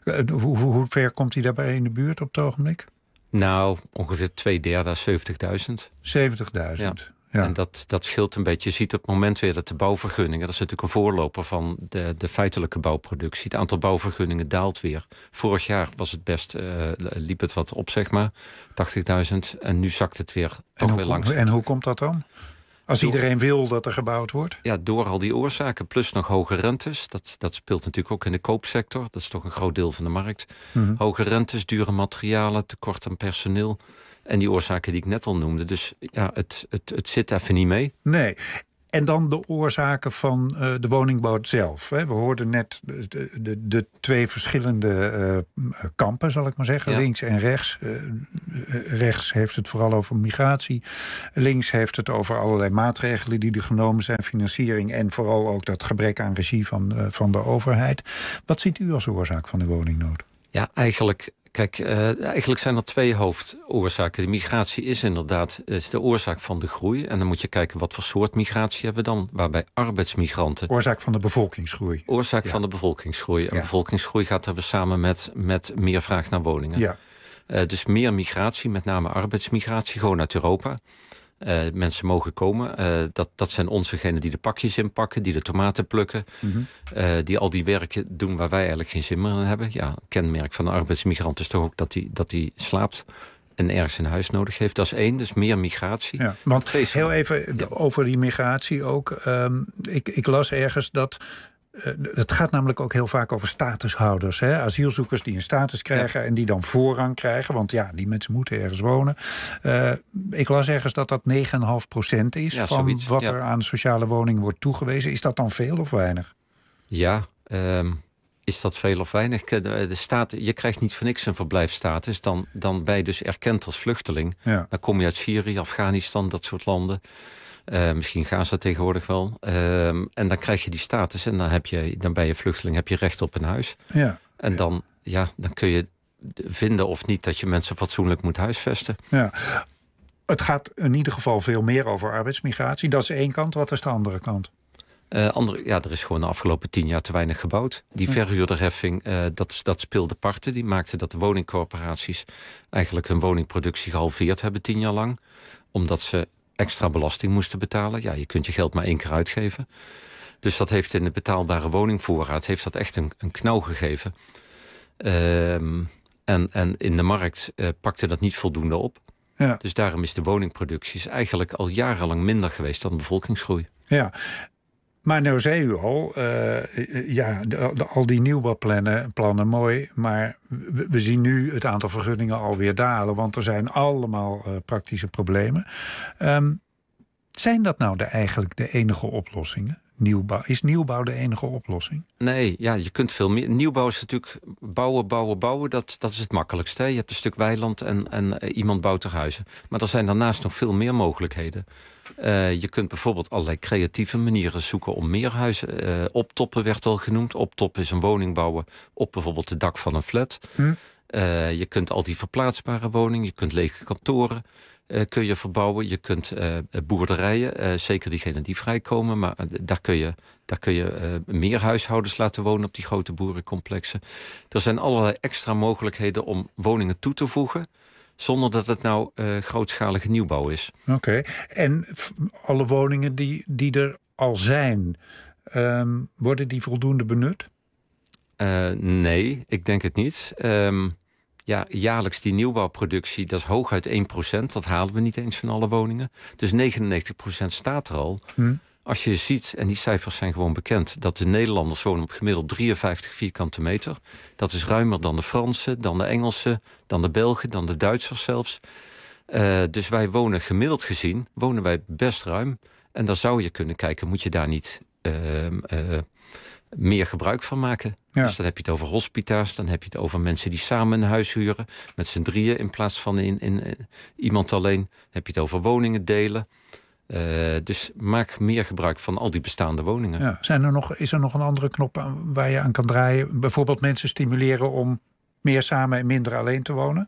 Speaker 12: Hoe ver komt hij daarbij in de buurt op het ogenblik?
Speaker 28: Nou, ongeveer 2/3, 70.000.
Speaker 12: 70.000.
Speaker 28: Ja. En dat scheelt een beetje. Je ziet op het moment weer dat de bouwvergunningen, dat is natuurlijk een voorloper van de feitelijke bouwproductie. Het aantal bouwvergunningen daalt weer. Vorig jaar was het best, liep het wat op, zeg maar, 80.000. En nu zakt het weer weer langzaam.
Speaker 12: En hoe komt dat dan? Als iedereen wil dat er gebouwd wordt?
Speaker 28: Ja, door al die oorzaken, plus nog hoge rentes. Dat speelt natuurlijk ook in de koopsector. Dat is toch een groot deel van de markt. Hoge rentes, dure materialen, tekort aan personeel. En die oorzaken die ik net al noemde. Dus ja, het zit even niet mee.
Speaker 12: Nee. En dan de oorzaken van de woningbouw zelf. We hoorden net de 2 verschillende kampen, zal ik maar zeggen. Ja. Links en rechts. Rechts heeft het vooral over migratie. Links heeft het over allerlei maatregelen die er genomen zijn. Financiering en vooral ook dat gebrek aan regie van de overheid. Wat ziet u als oorzaak van de woningnood?
Speaker 28: Ja, eigenlijk zijn er 2 hoofdoorzaken. De migratie is inderdaad de oorzaak van de groei. En dan moet je kijken wat voor soort migratie hebben we dan. Waarbij arbeidsmigranten...
Speaker 12: Oorzaak van de bevolkingsgroei.
Speaker 28: Van de bevolkingsgroei. En bevolkingsgroei gaat er weer samen met meer vraag naar woningen. Ja. Dus meer migratie, met name arbeidsmigratie, gewoon uit Europa. Mensen mogen komen. Dat zijn onsegenen die de pakjes inpakken, die de tomaten plukken. Die al die werken doen waar wij eigenlijk geen zin meer in hebben. Ja, een kenmerk van een arbeidsmigrant is toch ook dat die slaapt en ergens een huis nodig heeft. Dat is 1, dus meer migratie.
Speaker 12: Ja, want heel even over die migratie ook. Ik las ergens dat... Het gaat namelijk ook heel vaak over statushouders. Hè? Asielzoekers die een status krijgen en die dan voorrang krijgen. Want ja, die mensen moeten ergens wonen. Ik las ergens dat 9,5% is van zoiets, wat er aan sociale woningen wordt toegewezen. Is dat dan veel of weinig?
Speaker 28: Ja, is dat veel of weinig? Je krijgt niet voor niks een verblijfsstatus. Dan ben je dus erkend als vluchteling. Ja. Dan kom je uit Syrië, Afghanistan, dat soort landen. Misschien Gaza tegenwoordig wel. En dan krijg je die status en dan ben je vluchteling, heb je recht op een huis.
Speaker 12: Ja.
Speaker 28: En dan kun je vinden of niet dat je mensen fatsoenlijk moet huisvesten.
Speaker 12: Ja. Het gaat in ieder geval veel meer over arbeidsmigratie. Dat is 1 kant. Wat is de andere kant?
Speaker 28: Er is gewoon de afgelopen 10 jaar te weinig gebouwd. Die verhuurderheffing, dat speelde parten. Die maakte dat de woningcorporaties eigenlijk hun woningproductie gehalveerd hebben 10 jaar lang. Omdat ze extra belasting moesten betalen. Ja, je kunt je geld maar 1 keer uitgeven. Dus dat heeft in de betaalbare woningvoorraad echt een knauw gegeven. En in de markt pakte dat niet voldoende op. Ja. Dus daarom is de woningproductie eigenlijk al jarenlang minder geweest dan de bevolkingsgroei.
Speaker 12: Ja. Maar nou zei u al, al die nieuwbouwplannen mooi, maar we zien nu het aantal vergunningen alweer dalen, want er zijn allemaal praktische problemen. Zijn dat nou eigenlijk de enige oplossingen? Is nieuwbouw de enige oplossing?
Speaker 28: Nee, ja, je kunt veel meer. Nieuwbouw is natuurlijk bouwen. Dat is het makkelijkste. Hè? Je hebt een stuk weiland en iemand bouwt er huizen. Maar er zijn daarnaast nog veel meer mogelijkheden. Je kunt bijvoorbeeld allerlei creatieve manieren zoeken om meer huizen. Optoppen werd al genoemd. Optoppen is een woning bouwen op bijvoorbeeld het dak van een flat. Je kunt al die verplaatsbare woningen, je kunt lege kantoren kun je verbouwen. Je kunt boerderijen, zeker diegenen die vrijkomen, maar daar kun je meer huishoudens laten wonen op die grote boerencomplexen. Er zijn allerlei extra mogelijkheden om woningen toe te voegen, zonder dat het nou grootschalige nieuwbouw is.
Speaker 12: Oké. En alle woningen die er al zijn, worden die voldoende benut?
Speaker 28: Nee, ik denk het niet. Jaarlijks die nieuwbouwproductie, dat is hooguit 1%. Dat halen we niet eens van alle woningen. Dus 99% staat er al. Als je ziet, en die cijfers zijn gewoon bekend, dat de Nederlanders wonen op gemiddeld 53 vierkante meter. Dat is ruimer dan de Fransen, dan de Engelsen, dan de Belgen, dan de Duitsers zelfs. Dus wij wonen gemiddeld gezien, best ruim. En dan zou je kunnen kijken, moet je daar niet meer gebruik van maken. Ja. Dus dan heb je het over hospita's, dan heb je het over mensen die samen een huis huren, met z'n drieën in plaats van in iemand alleen. Dan heb je het over woningen delen. Dus maak meer gebruik van al die bestaande woningen.
Speaker 12: Ja. Is er nog een andere knop waar je aan kan draaien? Bijvoorbeeld mensen stimuleren om meer samen en minder alleen te wonen?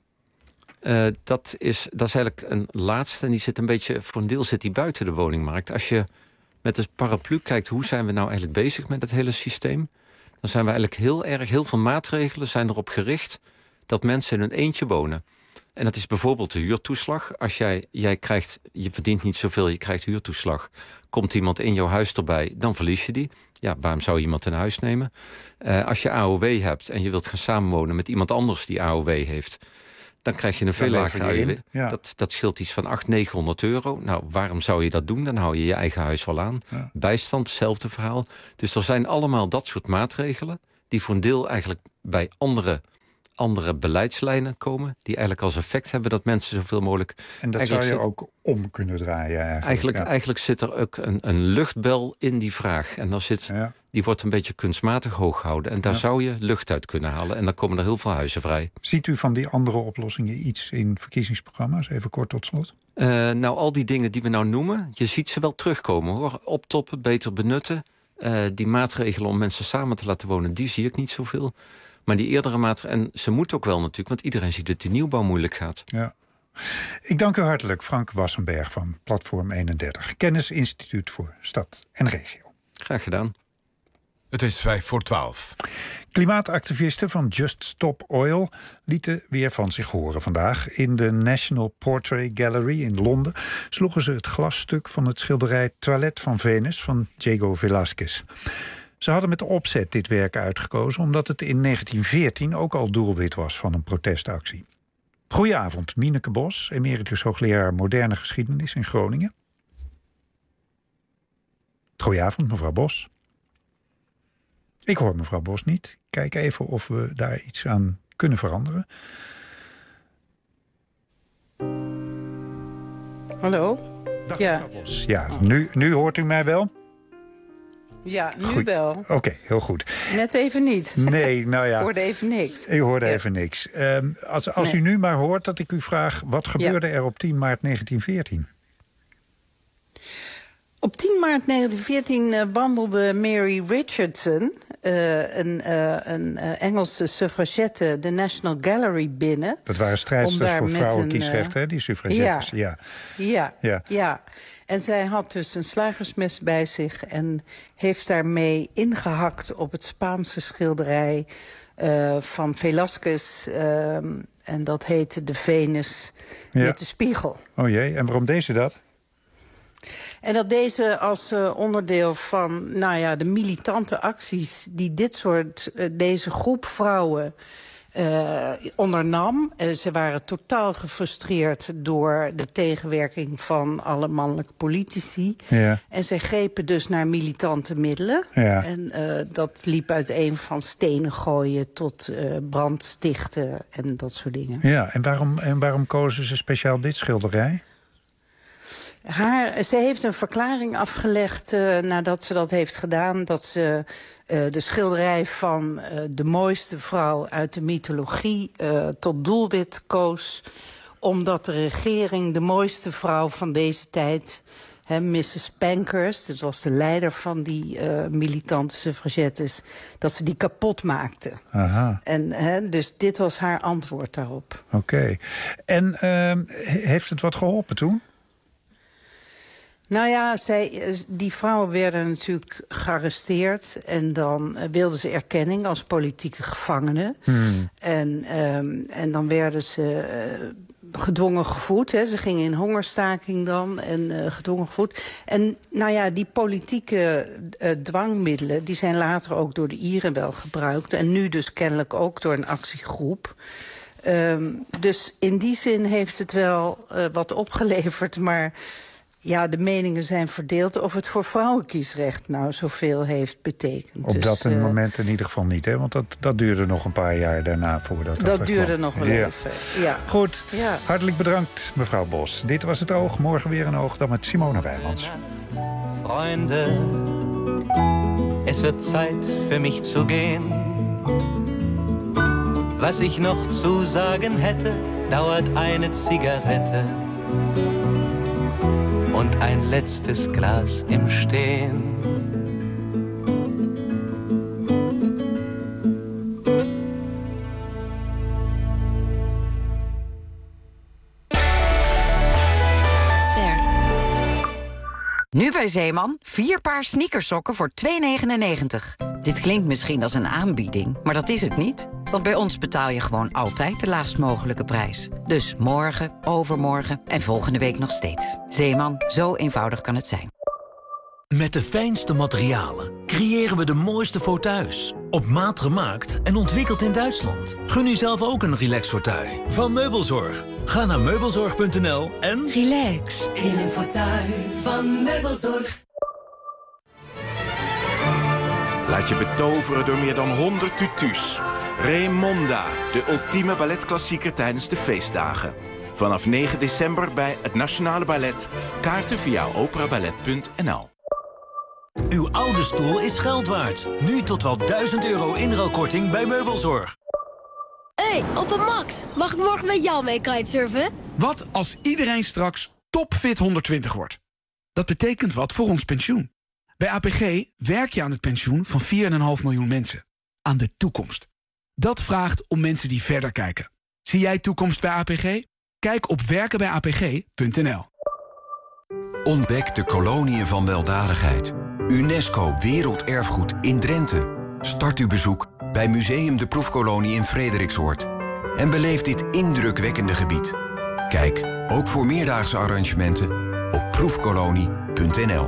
Speaker 28: Dat is eigenlijk een laatste. En die zit een beetje, voor een deel zit die buiten de woningmarkt. Als je met de paraplu kijkt, hoe zijn we nou eigenlijk bezig met het hele systeem, dan zijn we eigenlijk heel veel maatregelen zijn erop gericht dat mensen in een eentje wonen. En dat is bijvoorbeeld de huurtoeslag. Als jij krijgt, je verdient niet zoveel, je krijgt huurtoeslag. Komt iemand in jouw huis erbij, dan verlies je die. Ja, waarom zou je iemand in huis nemen? Als je AOW hebt en je wilt gaan samenwonen met iemand anders die AOW heeft, dan krijg je een veel lager AOW. Ja. Dat scheelt iets van 800-900 euro. Nou, waarom zou je dat doen? Dan hou je je eigen huis wel aan. Ja. Bijstand, hetzelfde verhaal. Dus er zijn allemaal dat soort maatregelen die voor een deel eigenlijk bij andere beleidslijnen komen, die eigenlijk als effect hebben dat mensen zoveel mogelijk.
Speaker 12: En dat zou je ook om kunnen draaien
Speaker 28: eigenlijk zit er ook een luchtbel in die vraag. En die wordt een beetje kunstmatig hoog gehouden. En daar zou je lucht uit kunnen halen. En dan komen er heel veel huizen vrij.
Speaker 12: Ziet u van die andere oplossingen iets in verkiezingsprogramma's? Even kort tot slot.
Speaker 28: Nou, al die dingen die we nou noemen, je ziet ze wel terugkomen, hoor. Optoppen, beter benutten. Die maatregelen om mensen samen te laten wonen, die zie ik niet zoveel. Maar die eerdere maatregelen, en ze moeten ook wel natuurlijk, want iedereen ziet dat die nieuwbouw moeilijk gaat.
Speaker 12: Ja. Ik dank u hartelijk, Frank Wassenberg van Platform 31, Kennisinstituut voor Stad en Regio.
Speaker 28: Graag gedaan.
Speaker 11: Het is 11:55.
Speaker 12: Klimaatactivisten van Just Stop Oil lieten weer van zich horen vandaag. In de National Portrait Gallery in Londen sloegen ze het glasstuk van het schilderij Toilet van Venus van Diego Velázquez. Ze hadden met opzet dit werk uitgekozen omdat het in 1914 ook al doelwit was van een protestactie. Goedenavond, Mieneke Bos, emeritus hoogleraar moderne geschiedenis in Groningen. Goedenavond, mevrouw Bos. Ik hoor mevrouw Bos niet. Kijk even of we daar iets aan kunnen veranderen.
Speaker 4: Hallo?
Speaker 12: Dag, mevrouw Bos. Ja, nu hoort u mij wel?
Speaker 4: Ja, nu wel.
Speaker 12: Oké, heel goed.
Speaker 4: Net even niet.
Speaker 12: Nee, nou ja.
Speaker 4: Ik hoorde even niks.
Speaker 12: U hoorde even niks. Als u nu maar hoort dat ik u vraag, wat gebeurde er op 10 maart 1914?
Speaker 4: Op 10 maart 1914 wandelde Mary Richardson, een Engelse suffragette, de National Gallery binnen.
Speaker 12: Dat waren strijdsters voor vrouwenkiesrecht, hè, die suffragettes.
Speaker 4: Ja. En zij had dus een slagersmes bij zich en heeft daarmee ingehakt op het Spaanse schilderij van Velázquez. En dat heette de Venus met de spiegel.
Speaker 12: Oh jee, en waarom deed ze dat?
Speaker 4: En dat deze als onderdeel van de militante acties die deze groep vrouwen ondernam. Ze waren totaal gefrustreerd door de tegenwerking van alle mannelijke politici. Ja. En zij grepen dus naar militante middelen. Ja. En dat liep uiteen van stenen gooien tot brand stichten en dat soort dingen.
Speaker 12: Ja, en waarom kozen ze speciaal dit schilderij?
Speaker 4: Ze heeft een verklaring afgelegd nadat ze dat heeft gedaan, dat ze de schilderij van de mooiste vrouw uit de mythologie tot doelwit koos, omdat de regering de mooiste vrouw van deze tijd, Mrs. Pankhurst, dat was de leider van die militante suffragettes, dat ze die kapot maakte. Aha. En dus dit was haar antwoord daarop.
Speaker 12: Oké. En heeft het wat geholpen toen?
Speaker 4: Nou ja, die vrouwen werden natuurlijk gearresteerd. En dan wilden ze erkenning als politieke gevangenen. En dan werden ze gedwongen gevoed. Ze gingen in hongerstaking dan en gedwongen gevoed. En nou ja, die politieke dwangmiddelen, die zijn later ook door de Ieren wel gebruikt. En nu dus kennelijk ook door een actiegroep. Dus in die zin heeft het wel wat opgeleverd, maar ja, de meningen zijn verdeeld of het voor vrouwenkiesrecht nou zoveel heeft betekend.
Speaker 12: Op dat moment in ieder geval niet, hè? Want dat duurde nog een paar jaar daarna voordat dat duurde nog wel even, ja. Goed, hartelijk bedankt, mevrouw Bos. Dit was Het Oog, morgen weer een Oog, dan met Simone Wijmans.
Speaker 10: Freunde, es wird Zeit für mich zu gehen. Was ich noch zu sagen hätte, dauert eine Zigarette und ein letztes Glas im Stehen.
Speaker 13: Nu bij Zeeman, 4 paar sneakersokken voor €2,99. Dit klinkt misschien als een aanbieding, maar dat is het niet. Want bij ons betaal je gewoon altijd de laagst mogelijke prijs. Dus morgen, overmorgen en volgende week nog steeds. Zeeman, zo eenvoudig kan het zijn.
Speaker 14: Met de fijnste materialen creëren we de mooiste fauteuils. Op maat gemaakt en ontwikkeld in Duitsland. Gun u zelf ook een relax fauteuil van Meubelzorg. Ga naar meubelzorg.nl en
Speaker 6: relax in een fauteuil van Meubelzorg.
Speaker 15: Laat je betoveren door meer dan 100 tutus. Raymonda, de ultieme balletklassieker tijdens de feestdagen. Vanaf 9 december bij het Nationale Ballet. Kaarten via operaballet.nl.
Speaker 14: Uw oude stoel is geld waard. Nu tot wel €1000 inruilkorting bij Meubelzorg.
Speaker 16: Hey, Opa Max, mag ik morgen met jou mee kitesurfen?
Speaker 17: Wat als iedereen straks topfit 120 wordt? Dat betekent wat voor ons pensioen. Bij APG werk je aan het pensioen van 4,5 miljoen mensen. Aan de toekomst. Dat vraagt om mensen die verder kijken. Zie jij toekomst bij APG? Kijk op werkenbijapg.nl.
Speaker 18: Ontdek de koloniën van weldadigheid. UNESCO Werelderfgoed in Drenthe. Start uw bezoek bij Museum de Proefkolonie in Frederiksoord. En beleef dit indrukwekkende gebied. Kijk, ook voor meerdaagse arrangementen, op proefkolonie.nl.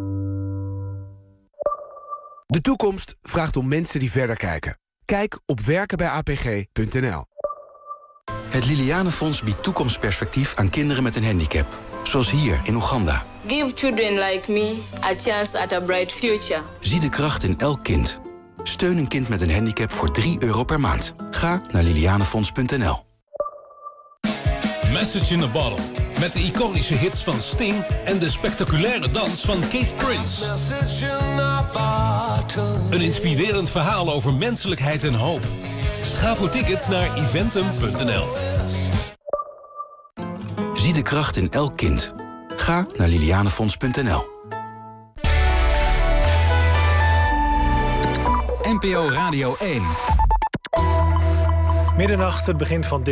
Speaker 17: De toekomst vraagt om mensen die verder kijken. Kijk op werkenbijapg.nl.
Speaker 20: Het Lilianenfonds biedt toekomstperspectief aan kinderen met een handicap. Zoals hier in Oeganda.
Speaker 29: Give children like me a chance at a bright future.
Speaker 20: Zie de kracht in elk kind. Steun een kind met een handicap voor €3 per maand. Ga naar lilianenfonds.nl.
Speaker 30: Message in a Bottle. Met de iconische hits van Sting en de spectaculaire dans van Kate Prince. Een inspirerend verhaal over menselijkheid en hoop. Ga voor tickets naar eventum.nl.
Speaker 20: Zie de kracht in elk kind. Ga naar lilianenfonds.nl.
Speaker 31: NPO Radio 1.
Speaker 32: Middernacht, het begin van dit